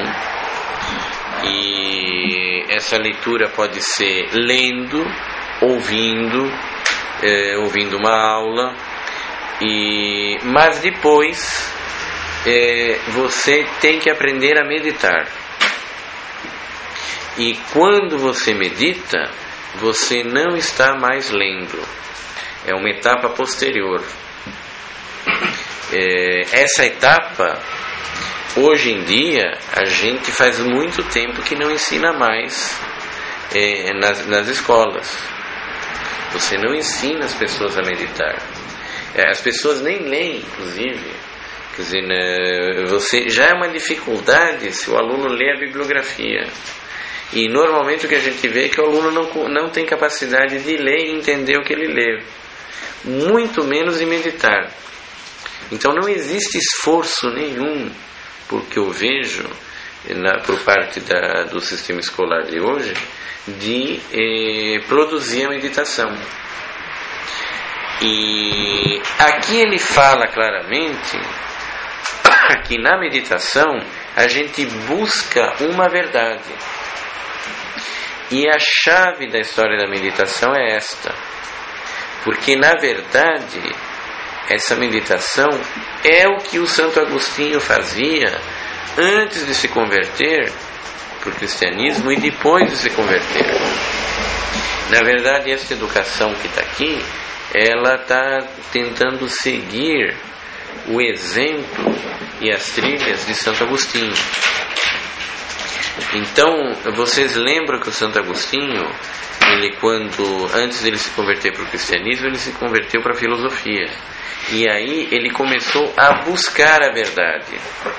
E essa leitura pode ser lendo, ouvindo, é, ouvindo uma aula, e, mas depois é, você tem que aprender a meditar. E quando você medita, você não está mais lendo, é uma etapa posterior. É, essa etapa, hoje em dia, a gente faz muito tempo que não ensina mais é, nas, nas escolas. Você não ensina as pessoas a meditar. É, as pessoas nem leem, inclusive. Quer dizer, né, você, já é uma dificuldade se o aluno lê a bibliografia. E normalmente o que a gente vê é que o aluno não, não tem capacidade de ler e entender o que ele lê. Muito menos de meditar. Então não existe esforço nenhum, porque eu vejo na, por parte da, do sistema escolar de hoje, de eh, produzir a meditação. E aqui ele fala claramente que na meditação a gente busca uma verdade. E a chave da história da meditação é esta, porque na verdade essa meditação é o que o Santo Agostinho fazia antes de se converter para o cristianismo e depois de se converter. Na verdade, essa educação que está aqui, ela está tentando seguir o exemplo e as trilhas de Santo Agostinho. Então, vocês lembram que o Santo Agostinho, ele quando, antes dele se converter para o cristianismo, ele se converteu para a filosofia. E aí ele começou a buscar a verdade.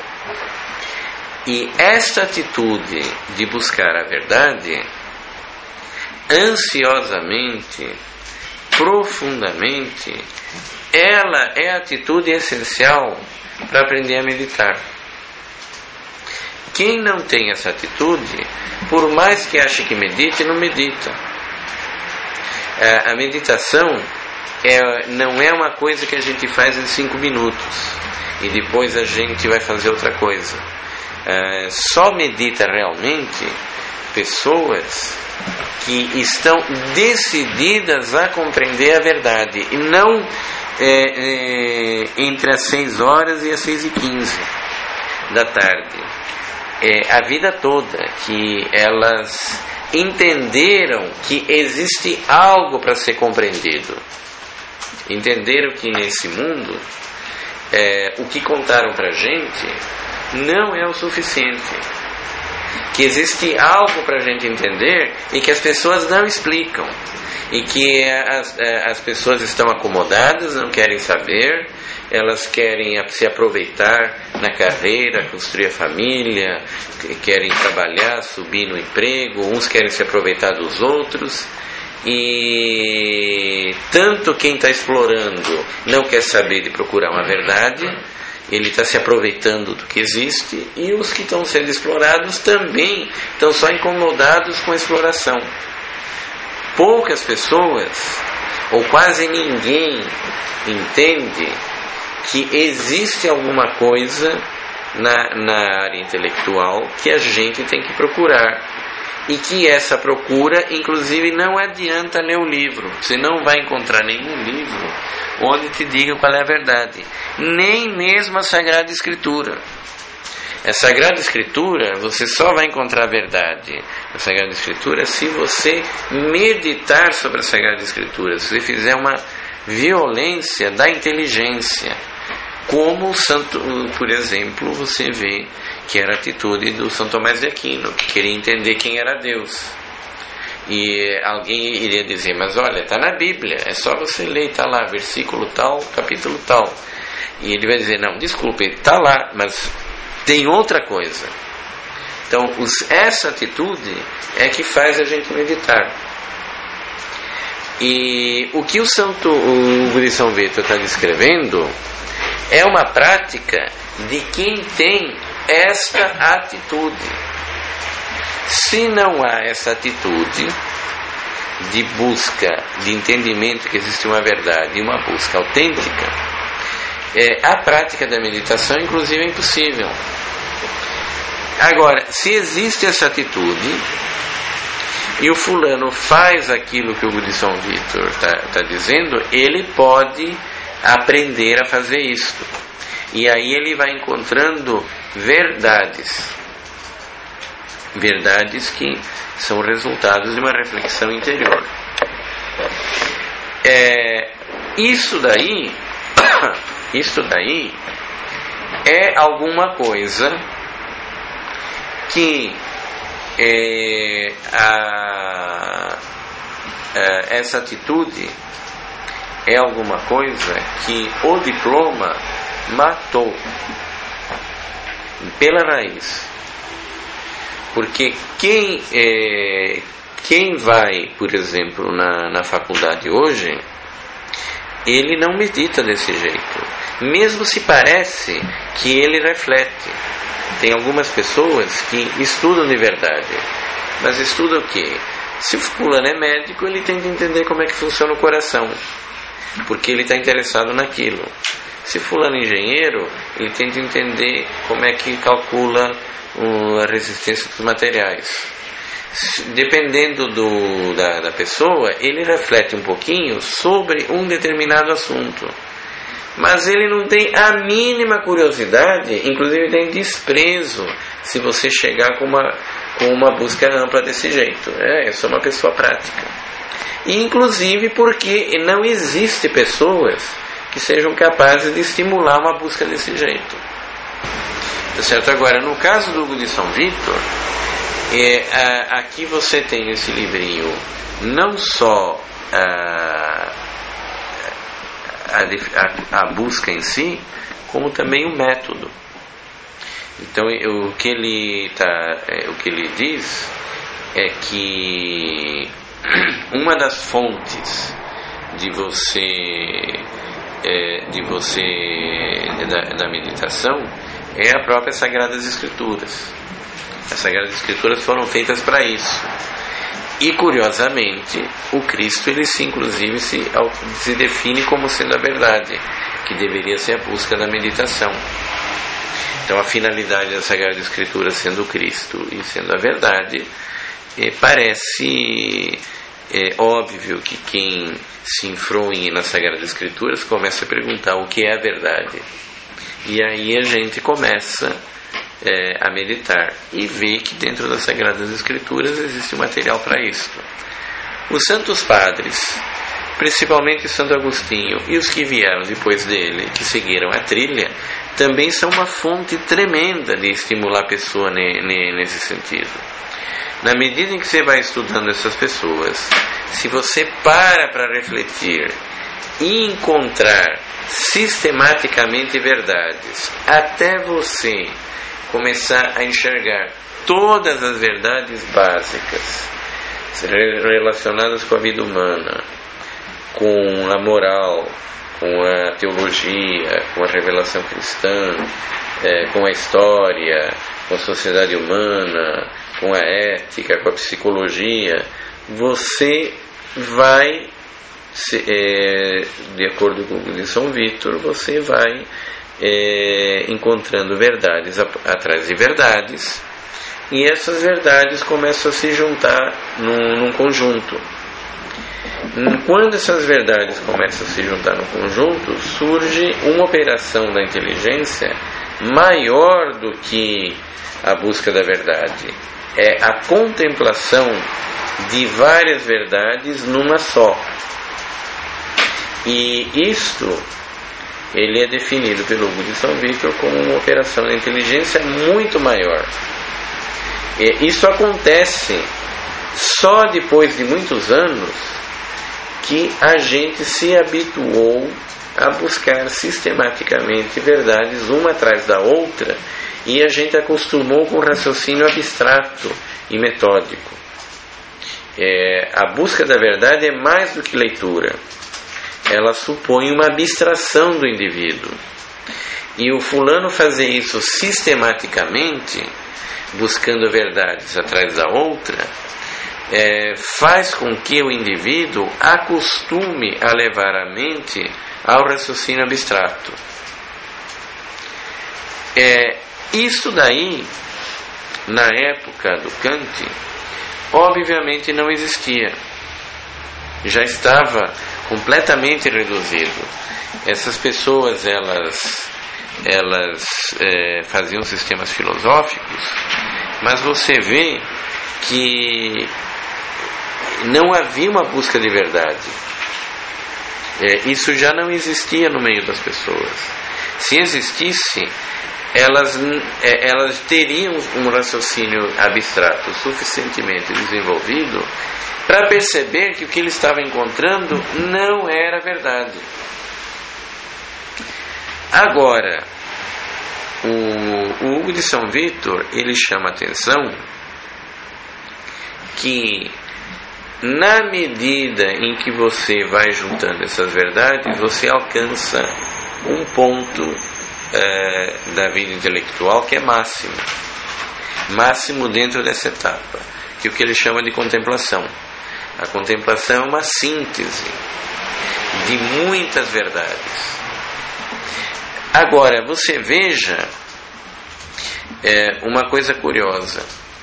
E esta atitude de buscar a verdade, ansiosamente, profundamente, ela é a atitude essencial para aprender a meditar. Quem não tem essa atitude, por mais que ache que medite, não medita. A meditação é, não é uma coisa que a gente faz em cinco minutos e depois a gente vai fazer outra coisa. É, só medita realmente pessoas que estão decididas a compreender a verdade, e não é, é, entre as seis horas e as seis e quinze da tarde. É, a vida toda que elas entenderam que existe algo para ser compreendido, entenderam que nesse mundo é, o que contaram para a gente não é o suficiente, que existe algo para a gente entender e que as pessoas não explicam, e que as, as pessoas estão acomodadas, não querem saber, elas querem se aproveitar na carreira, construir a família, querem trabalhar, subir no emprego, uns querem se aproveitar dos outros, e tanto quem está explorando não quer saber de procurar uma verdade, ele está se aproveitando do que existe, e os que estão sendo explorados também estão só incomodados com a exploração. Poucas pessoas, ou quase ninguém, entende que existe alguma coisa na, na área intelectual que a gente tem que procurar, e que essa procura, inclusive, não adianta ler o livro. Você não vai encontrar nenhum livro onde te diga qual é a verdade, nem mesmo a Sagrada Escritura. A Sagrada Escritura, você só vai encontrar a verdade na Sagrada Escritura se você meditar sobre a Sagrada Escritura, se você fizer uma violência da inteligência, como o santo, por exemplo, você vê que era a atitude do São Tomás de Aquino, que queria entender quem era Deus. E alguém iria dizer, mas olha, está na Bíblia, é só você ler, está lá, versículo tal, capítulo tal. E ele vai dizer, não, desculpe, está lá, mas tem outra coisa. Então, os, essa atitude é que faz a gente meditar. E o que o Santo o de São Vítor está descrevendo é uma prática de quem tem esta atitude. Se não há essa atitude de busca, de entendimento que existe uma verdade e uma busca autêntica, é, a prática da meditação, inclusive, é impossível. Agora, se existe essa atitude e o fulano faz aquilo que o Hugo de São Vítor está tá dizendo, ele pode aprender a fazer isso. E aí ele vai encontrando verdades. Verdades que são resultados de uma reflexão interior. É, isso daí, isso daí é alguma coisa que é, a, a, essa atitude é alguma coisa que o diploma matou pela raiz. Porque quem, é, quem vai, por exemplo, na, na faculdade hoje, ele não medita desse jeito, mesmo se parece que ele reflete. Tem algumas pessoas que estudam de verdade, mas estudam o quê? Se o fulano é médico, ele tem que entender como é que funciona o coração, porque ele está interessado naquilo. Se fulano é engenheiro, ele tem que entender como é que calcula a resistência dos materiais. Dependendo do, da, da pessoa, ele reflete um pouquinho sobre um determinado assunto, mas ele não tem a mínima curiosidade, inclusive tem desprezo se você chegar com uma, com uma busca ampla desse jeito. É, eu sou uma pessoa prática. E inclusive porque não existe pessoas que sejam capazes de estimular uma busca desse jeito. Tá certo? Agora, no caso do Hugo de São Vítor, é, a, aqui você tem nesse livrinho não só a, a, a, a busca em si, como também o método. Então, o que ele, tá, é, o que ele diz é que uma das fontes de você, é, de você da, da meditação é a própria Sagradas Escrituras. As Sagradas Escrituras foram feitas para isso. E, curiosamente, o Cristo, ele se, inclusive, se, se define como sendo a verdade, que deveria ser a busca da meditação. Então, a finalidade da Sagrada Escritura sendo o Cristo e sendo a verdade, é, parece é, óbvio que quem se enfronha nas Sagradas Escrituras começa a perguntar o que é a verdade. E aí a gente começa é, a meditar e vê que dentro das Sagradas Escrituras existe um material para isso. Os santos padres, principalmente Santo Agostinho e os que vieram depois dele, que seguiram a trilha, também são uma fonte tremenda de estimular a pessoa ne, ne, nesse sentido. Na medida em que você vai estudando essas pessoas, se você para para refletir e encontrar sistematicamente verdades, até você começar a enxergar todas as verdades básicas relacionadas com a vida humana, com a moral, com a teologia, com a revelação cristã, é, com a história, com a sociedade humana, com a ética, com a psicologia, você vai, é, de acordo com o de São Vítor, você vai é, encontrando verdades atrás de verdades, e essas verdades começam a se juntar num, num conjunto. Quando essas verdades começam a se juntar no conjunto, surge uma operação da inteligência maior do que a busca da verdade. É a contemplação de várias verdades numa só. E isto, ele é definido pelo Hugo de São Vítor como uma operação da inteligência muito maior. E isso acontece só depois de muitos anos que a gente se habituou a buscar sistematicamente verdades uma atrás da outra, e a gente acostumou com o raciocínio abstrato e metódico. É, a busca da verdade é mais do que leitura. Ela supõe uma abstração do indivíduo. E o fulano fazer isso sistematicamente, buscando verdades atrás da outra, é, faz com que o indivíduo acostume a levar a mente ao raciocínio abstrato. É, isso daí, na época do Kant, obviamente não existia. Já estava completamente reduzido. Essas pessoas, elas, elas é, faziam sistemas filosóficos, mas você vê que não havia uma busca de verdade. É, isso já não existia no meio das pessoas. Se existisse, elas, é, elas teriam um raciocínio abstrato suficientemente desenvolvido para perceber que o que ele estava encontrando não era verdade. Agora, o, o Hugo de São Vítor, ele chama a atenção que na medida em que você vai juntando essas verdades, você alcança um ponto é, da vida intelectual que é máximo. Máximo dentro dessa etapa, que é o que ele chama de contemplação. A contemplação é uma síntese de muitas verdades. Agora, você veja é, uma coisa curiosa.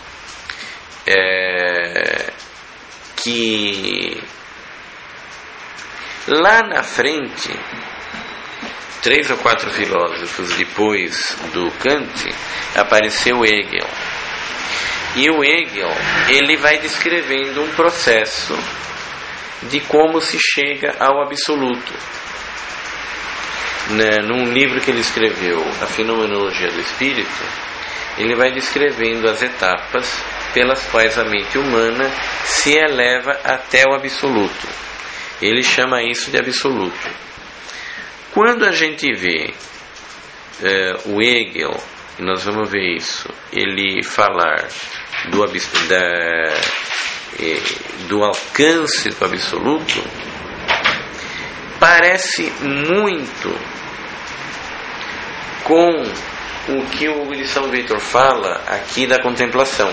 É, que lá na frente, três ou quatro filósofos depois do Kant, apareceu Hegel. E o Hegel, ele vai descrevendo um processo de como se chega ao absoluto. Né, num livro que ele escreveu, A Fenomenologia do Espírito, ele vai descrevendo as etapas pelas quais a mente humana se eleva até o absoluto. Ele chama isso de absoluto. Quando a gente vê é, o Hegel, nós vamos ver isso, ele falar do, da, é, do alcance do absoluto, parece muito com o que o Hugo de São Vítor fala aqui da contemplação.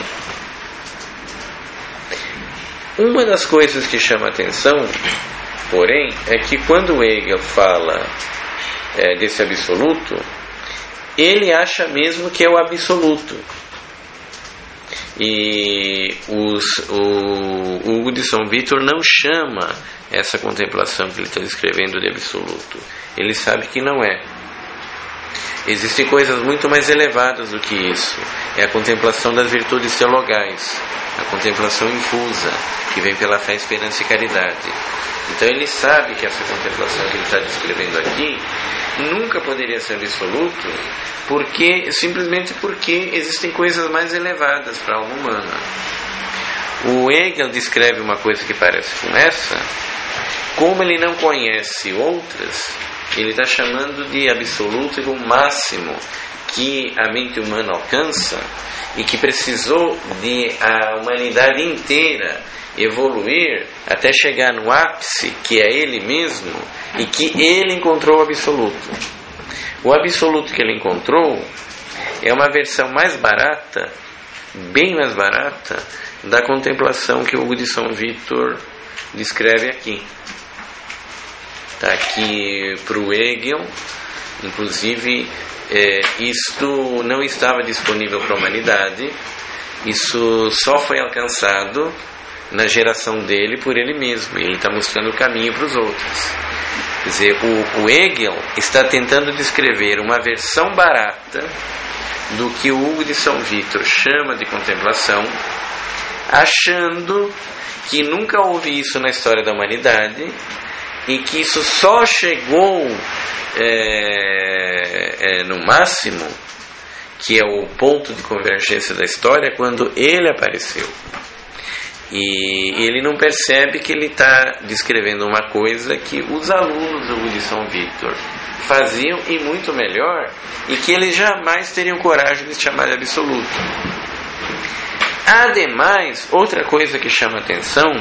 Uma das coisas que chama a atenção, porém, é que quando Hegel fala é, desse absoluto, ele acha mesmo que é o absoluto. E os, o, o Hugo de São Vítor não chama essa contemplação que ele está descrevendo de absoluto. Ele sabe que não é. Existem coisas muito mais elevadas do que isso. É a contemplação das virtudes teologais, a contemplação infusa, que vem pela fé, esperança e caridade. Então ele sabe que essa contemplação que ele está descrevendo aqui nunca poderia ser absoluto, porque, simplesmente porque existem coisas mais elevadas para a alma humana. O Hegel descreve uma coisa que parece com essa, como ele não conhece outras, ele está chamando de absoluto o máximo que a mente humana alcança, e que precisou de a humanidade inteira evoluir até chegar no ápice, que é ele mesmo, e que ele encontrou o absoluto. O absoluto que ele encontrou é uma versão mais barata, bem mais barata, da contemplação que o Hugo de São Vítor descreve aqui. Está aqui para o Hegel, inclusive, é, isto não estava disponível para a humanidade, isso só foi alcançado na geração dele por ele mesmo, e ele está mostrando o caminho para os outros. Quer dizer, o, o Hegel está tentando descrever uma versão barata do que o Hugo de São Vítor chama de contemplação, achando que nunca houve isso na história da humanidade e que isso só chegou é, é, no máximo, que é o ponto de convergência da história, quando ele apareceu. E ele não percebe que ele está descrevendo uma coisa que os alunos do Hugo de São Vítor faziam, e muito melhor, e que eles jamais teriam coragem de chamar de absoluto. Ademais, outra coisa que chama atenção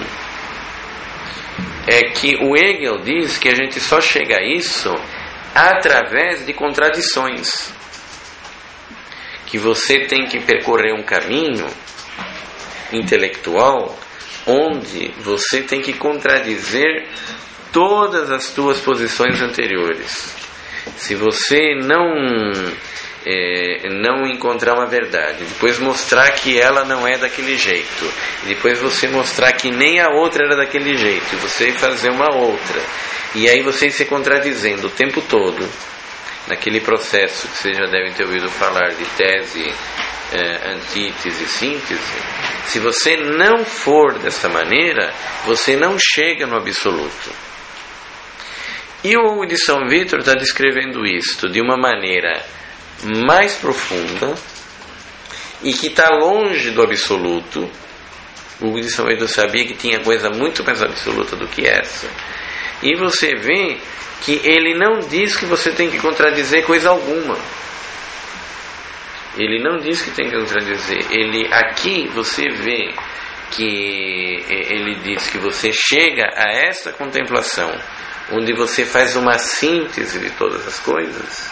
é que o Hegel diz que a gente só chega a isso através de contradições, que você tem que percorrer um caminho intelectual onde você tem que contradizer todas as tuas posições anteriores. Se você não é, não encontrar uma verdade, depois mostrar que ela não é daquele jeito, depois você mostrar que nem a outra era daquele jeito, e você fazer uma outra, e aí você se contradizendo o tempo todo, naquele processo que vocês já devem ter ouvido falar de tese, é, antítese, síntese. Se você não for dessa maneira, você não chega no absoluto. E o Hugo de São Vítor está descrevendo isto de uma maneira mais profunda e que está longe do absoluto. O Hugo de São Vítor sabia que tinha coisa muito mais absoluta do que essa. E você vê que ele não diz que você tem que contradizer coisa alguma. Ele não diz que tem que contradizer. Ele, aqui você vê que ele diz que você chega a esta contemplação, onde você faz uma síntese de todas as coisas,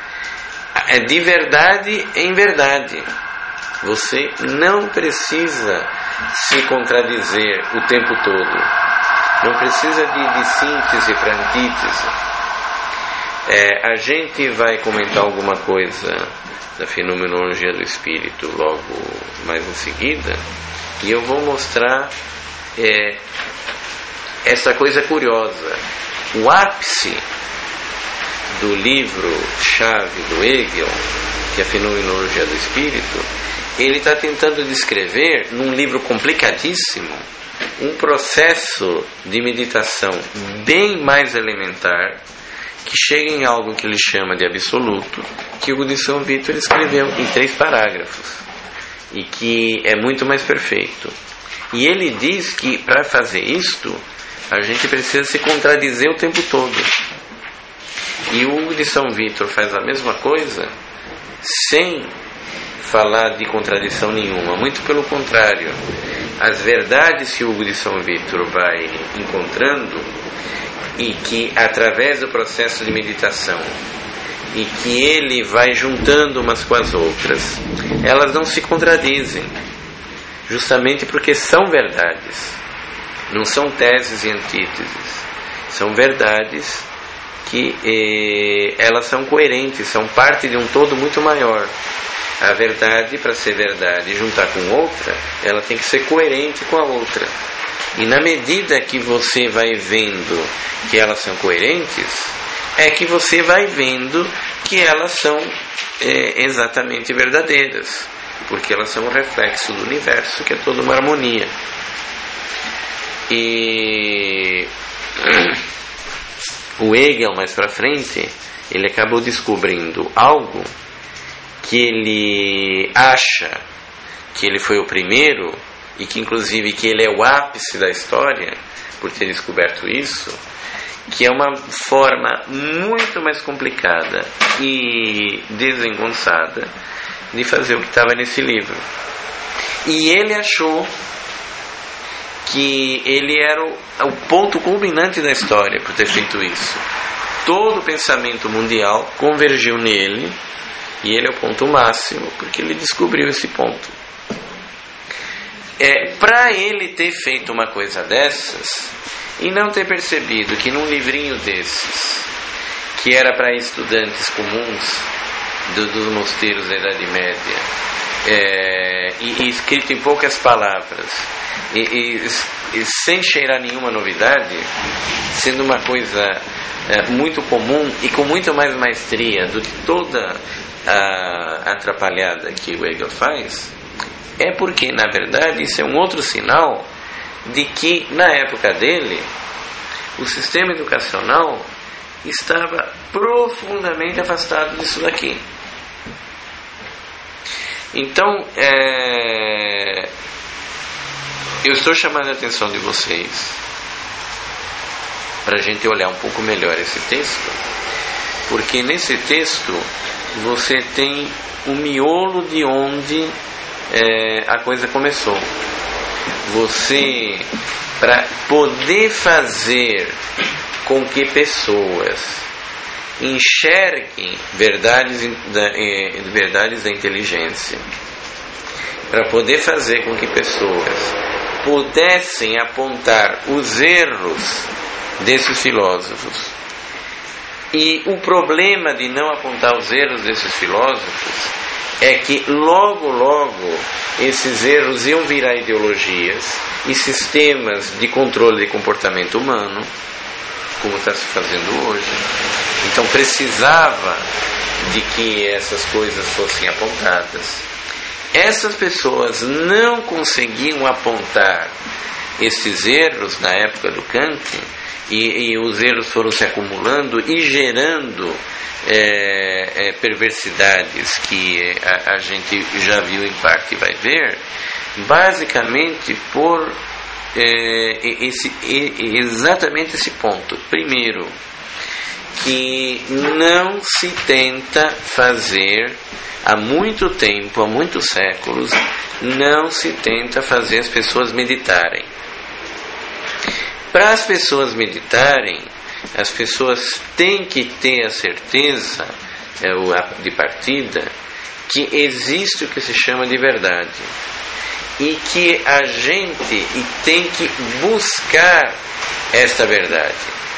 é de verdade em verdade. Você não precisa se contradizer o tempo todo. Não precisa de, de síntese para antítese. É, a gente vai comentar alguma coisa da fenomenologia do espírito logo mais em seguida, e eu vou mostrar é, essa coisa curiosa. O ápice do livro-chave do Hegel, que é a Fenomenologia do Espírito, ele está tentando descrever, num livro complicadíssimo, um processo de meditação bem mais elementar, que chega em algo que ele chama de absoluto, que o de São Vítor escreveu em três parágrafos, e que é muito mais perfeito. E ele diz que para fazer isto, a gente precisa se contradizer o tempo todo. E o Hugo de São Vítor faz a mesma coisa, sem falar de contradição nenhuma. Muito pelo contrário. As verdades que o Hugo de São Vítor vai encontrando, e que através do processo de meditação, e que ele vai juntando umas com as outras, elas não se contradizem, justamente porque são verdades. Não são teses e antíteses, são verdades que eh, elas são coerentes, são parte de um todo muito maior. A verdade, para ser verdade e juntar com outra, ela tem que ser coerente com a outra. E na medida que você vai vendo que elas são coerentes, é que você vai vendo que elas são é, exatamente verdadeiras, porque elas são um reflexo do universo, que é toda uma harmonia. E o Hegel, mais para frente, ele acabou descobrindo algo que ele acha que ele foi o primeiro, e que inclusive que ele é o ápice da história por ter descoberto isso, que é uma forma muito mais complicada e desengonçada de fazer o que estava nesse livro. E ele achou que ele era o, o ponto culminante da história por ter feito isso. Todo o pensamento mundial convergiu nele, e ele é o ponto máximo, porque ele descobriu esse ponto. É, para ele ter feito uma coisa dessas, e não ter percebido que num livrinho desses, que era para estudantes comuns do, dos mosteiros da Idade Média, é, e, e escrito em poucas palavras, e, e, e sem cheirar nenhuma novidade, sendo uma coisa é, muito comum e com muito mais maestria do que toda a atrapalhada que o Hegel faz, é porque, na verdade, isso é um outro sinal de que, na época dele, o sistema educacional estava profundamente afastado disso daqui. Então, é, eu estou chamando a atenção de vocês para a gente olhar um pouco melhor esse texto, porque nesse texto você tem o miolo de onde é, a coisa começou. Você, para poder fazer com que pessoas enxerguem verdades da, verdades da inteligência, para poder fazer com que pessoas pudessem apontar os erros desses filósofos. E o problema de não apontar os erros desses filósofos é que logo, logo esses erros iam virar ideologias e sistemas de controle de comportamento humano, como está se fazendo hoje. Então precisava de que essas coisas fossem apontadas. Essas pessoas não conseguiam apontar esses erros na época do Kant, e, e os erros foram se acumulando e gerando é, é, perversidades que a, a gente já viu em parte e vai ver, basicamente por é, esse, exatamente esse ponto. Primeiro, que não se tenta fazer, há muito tempo, há muitos séculos, não se tenta fazer as pessoas meditarem. Para as pessoas meditarem, as pessoas têm que ter a certeza é, de partida que existe o que se chama de verdade, e que a gente tem que buscar esta verdade.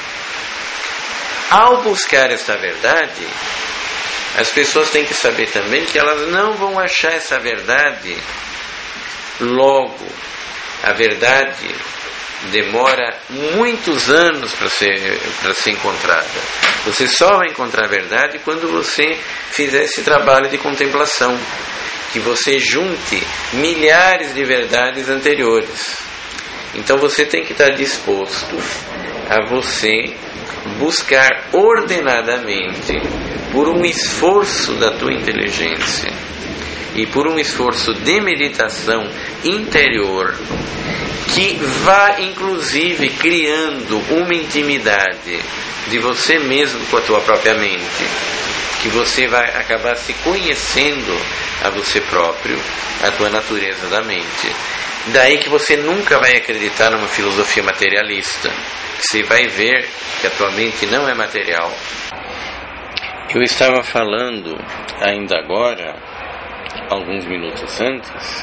Ao buscar esta verdade, as pessoas têm que saber também que elas não vão achar essa verdade logo. A verdade demora muitos anos para ser, para ser encontrada. Você só vai encontrar a verdade quando você fizer esse trabalho de contemplação, que você junte milhares de verdades anteriores. Então você tem que estar disposto a você buscar ordenadamente, por um esforço da tua inteligência e por um esforço de meditação interior, que vá inclusive criando uma intimidade de você mesmo com a tua própria mente, que você vai acabar se conhecendo a você próprio, a tua natureza da mente. Daí que você nunca vai acreditar numa filosofia materialista. Você vai ver que a tua mente não é material. Eu estava falando ainda agora, alguns minutos antes,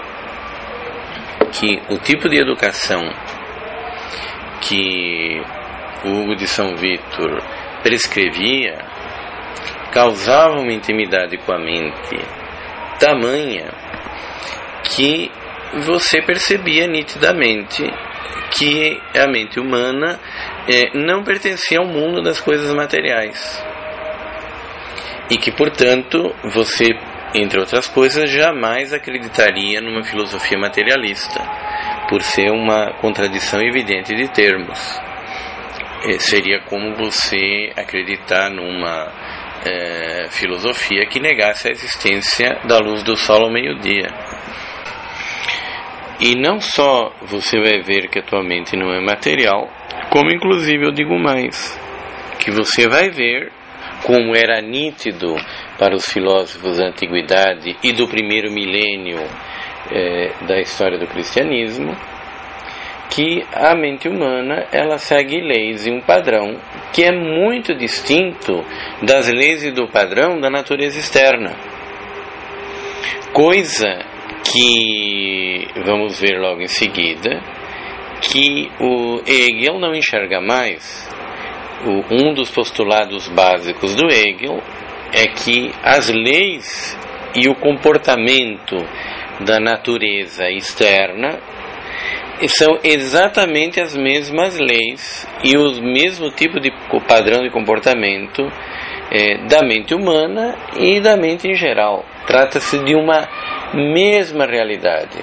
que o tipo de educação que o Hugo de São Vítor prescrevia causava uma intimidade com a mente tamanha que você percebia nitidamente que a mente humana eh, não pertencia ao mundo das coisas materiais, e que, portanto, você, entre outras coisas, jamais acreditaria numa filosofia materialista, por ser uma contradição evidente de termos. Eh, seria como você acreditar numa eh, filosofia que negasse a existência da luz do sol ao meio-dia. E não só você vai ver que a tua mente não é material, como inclusive eu digo mais, que você vai ver, como era nítido para os filósofos da antiguidade e do primeiro milênio eh, da história do cristianismo, que a mente humana ela segue leis e um padrão que é muito distinto das leis e do padrão da natureza externa. Coisa que vamos ver logo em seguida, que o Hegel não enxerga mais. O, um dos postulados básicos do Hegel é que as leis e o comportamento da natureza externa são exatamente as mesmas leis e o mesmo tipo de padrão de comportamento é, da mente humana e da mente em geral. Trata-se de uma mesma realidade.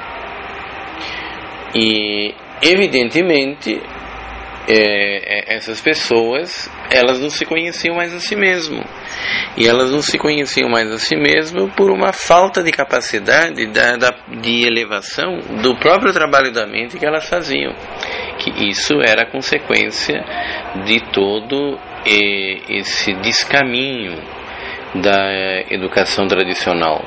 E, evidentemente, é, essas pessoas, elas não se conheciam mais a si mesmo. E elas não se conheciam mais a si mesmo por uma falta de capacidade da, da, de elevação do próprio trabalho da mente que elas faziam. Que isso era consequência de todo eh, esse descaminho da educação tradicional.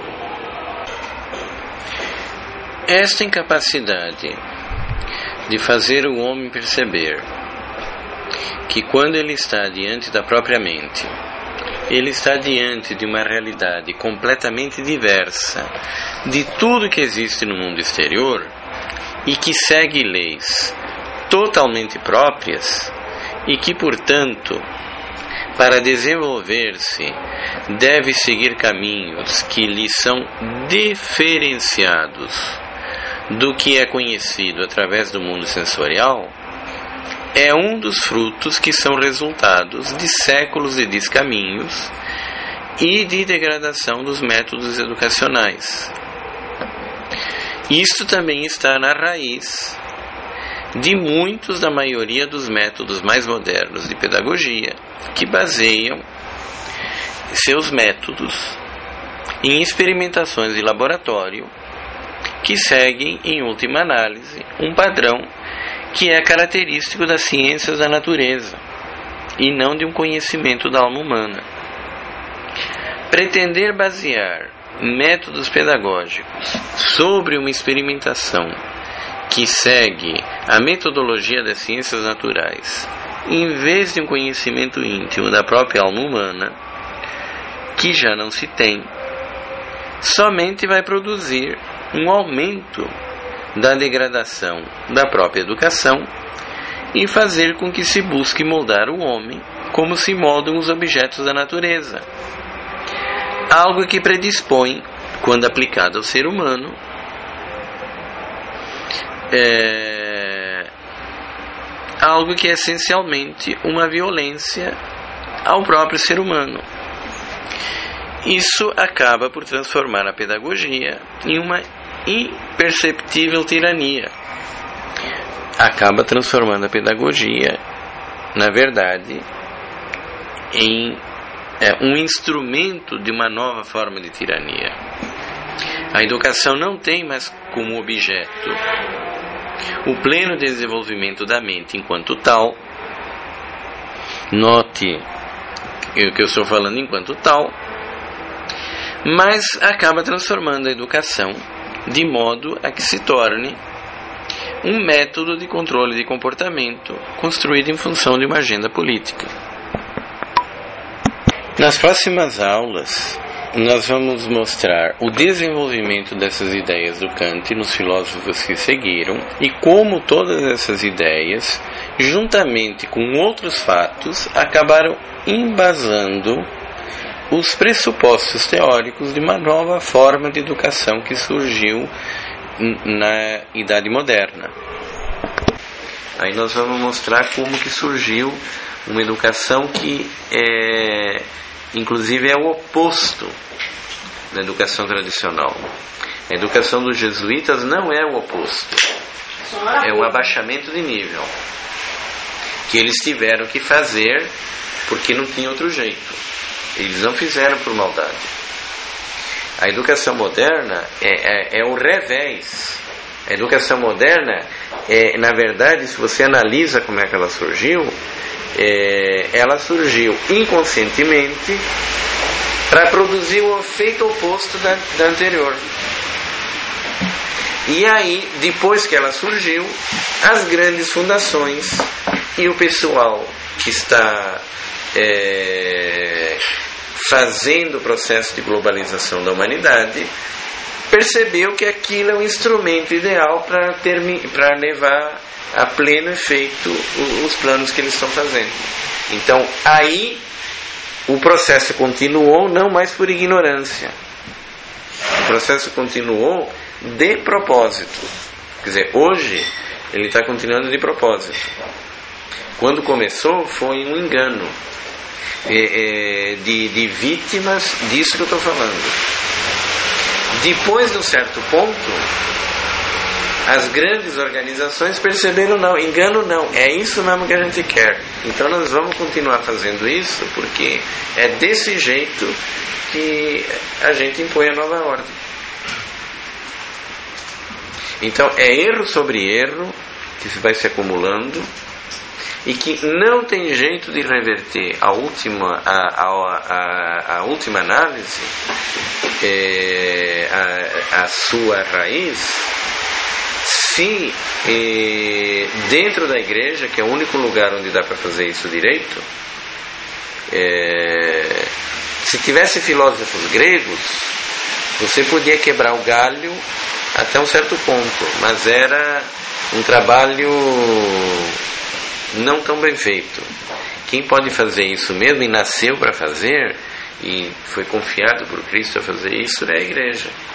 Esta incapacidade de fazer o homem perceber que quando ele está diante da própria mente, ele está diante de uma realidade completamente diversa de tudo que existe no mundo exterior e que segue leis totalmente próprias e que, portanto, para desenvolver-se, deve seguir caminhos que lhe são diferenciados do que é conhecido através do mundo sensorial, é um dos frutos que são resultados de séculos de descaminhos e de degradação dos métodos educacionais. Isto também está na raiz de muitos da maioria dos métodos mais modernos de pedagogia, que baseiam seus métodos em experimentações de laboratório que seguem, em última análise, um padrão que é característico das ciências da natureza e não de um conhecimento da alma humana. Pretender basear métodos pedagógicos sobre uma experimentação que segue a metodologia das ciências naturais, em vez de um conhecimento íntimo da própria alma humana, que já não se tem, somente vai produzir um aumento da degradação da própria educação e fazer com que se busque moldar o homem como se moldam os objetos da natureza. Algo que predispõe, quando aplicado ao ser humano, é algo que é essencialmente uma violência ao próprio ser humano. Isso acaba por transformar a pedagogia em uma imperceptível tirania. Acaba transformando a pedagogia, na verdade, em é, um instrumento de uma nova forma de tirania. A educação não tem mais como objeto o pleno desenvolvimento da mente enquanto tal. Note o que eu estou falando enquanto tal, mas acaba transformando a educação de modo a que se torne um método de controle de comportamento construído em função de uma agenda política. Nas próximas aulas, nós vamos mostrar o desenvolvimento dessas ideias do Kant nos filósofos que seguiram e como todas essas ideias, juntamente com outros fatos, acabaram embasando os pressupostos teóricos de uma nova forma de educação que surgiu na Idade Moderna. Aí nós vamos mostrar como que surgiu uma educação que é, inclusive é o oposto da educação tradicional. A educação dos jesuítas não é o oposto, é um abaixamento de nível que eles tiveram que fazer porque não tinha outro jeito. Eles não fizeram por maldade. A educação moderna é, é, é o revés. A educação moderna, é, na verdade, se você analisa como é que ela surgiu, é, ela surgiu inconscientemente para produzir o efeito oposto da, da anterior. E aí, depois que ela surgiu, as grandes fundações e o pessoal que está é, fazendo o processo de globalização da humanidade percebeu que aquilo é um instrumento ideal para para levar a pleno efeito os planos que eles estão fazendo. Então, aí o processo continuou não mais por ignorância. O processo continuou de propósito. Quer dizer, hoje ele está continuando de propósito. Quando começou foi um engano é, é, de, de vítimas disso que eu estou falando. Depois de um certo ponto, as grandes organizações perceberam, não, engano não, é isso mesmo que a gente quer. Então nós vamos continuar fazendo isso, porque é desse jeito que a gente impõe a nova ordem. Então é erro sobre erro que vai se acumulando e que não tem jeito de reverter a última, a, a, a, a última análise, é, a, a sua raiz, se é, dentro da igreja, que é o único lugar onde dá para fazer isso direito, é, se tivesse filósofos gregos, você podia quebrar o galho até um certo ponto, mas era um trabalho não tão bem feito. Quem pode fazer isso mesmo e nasceu para fazer e foi confiado por Cristo a fazer isso é a igreja.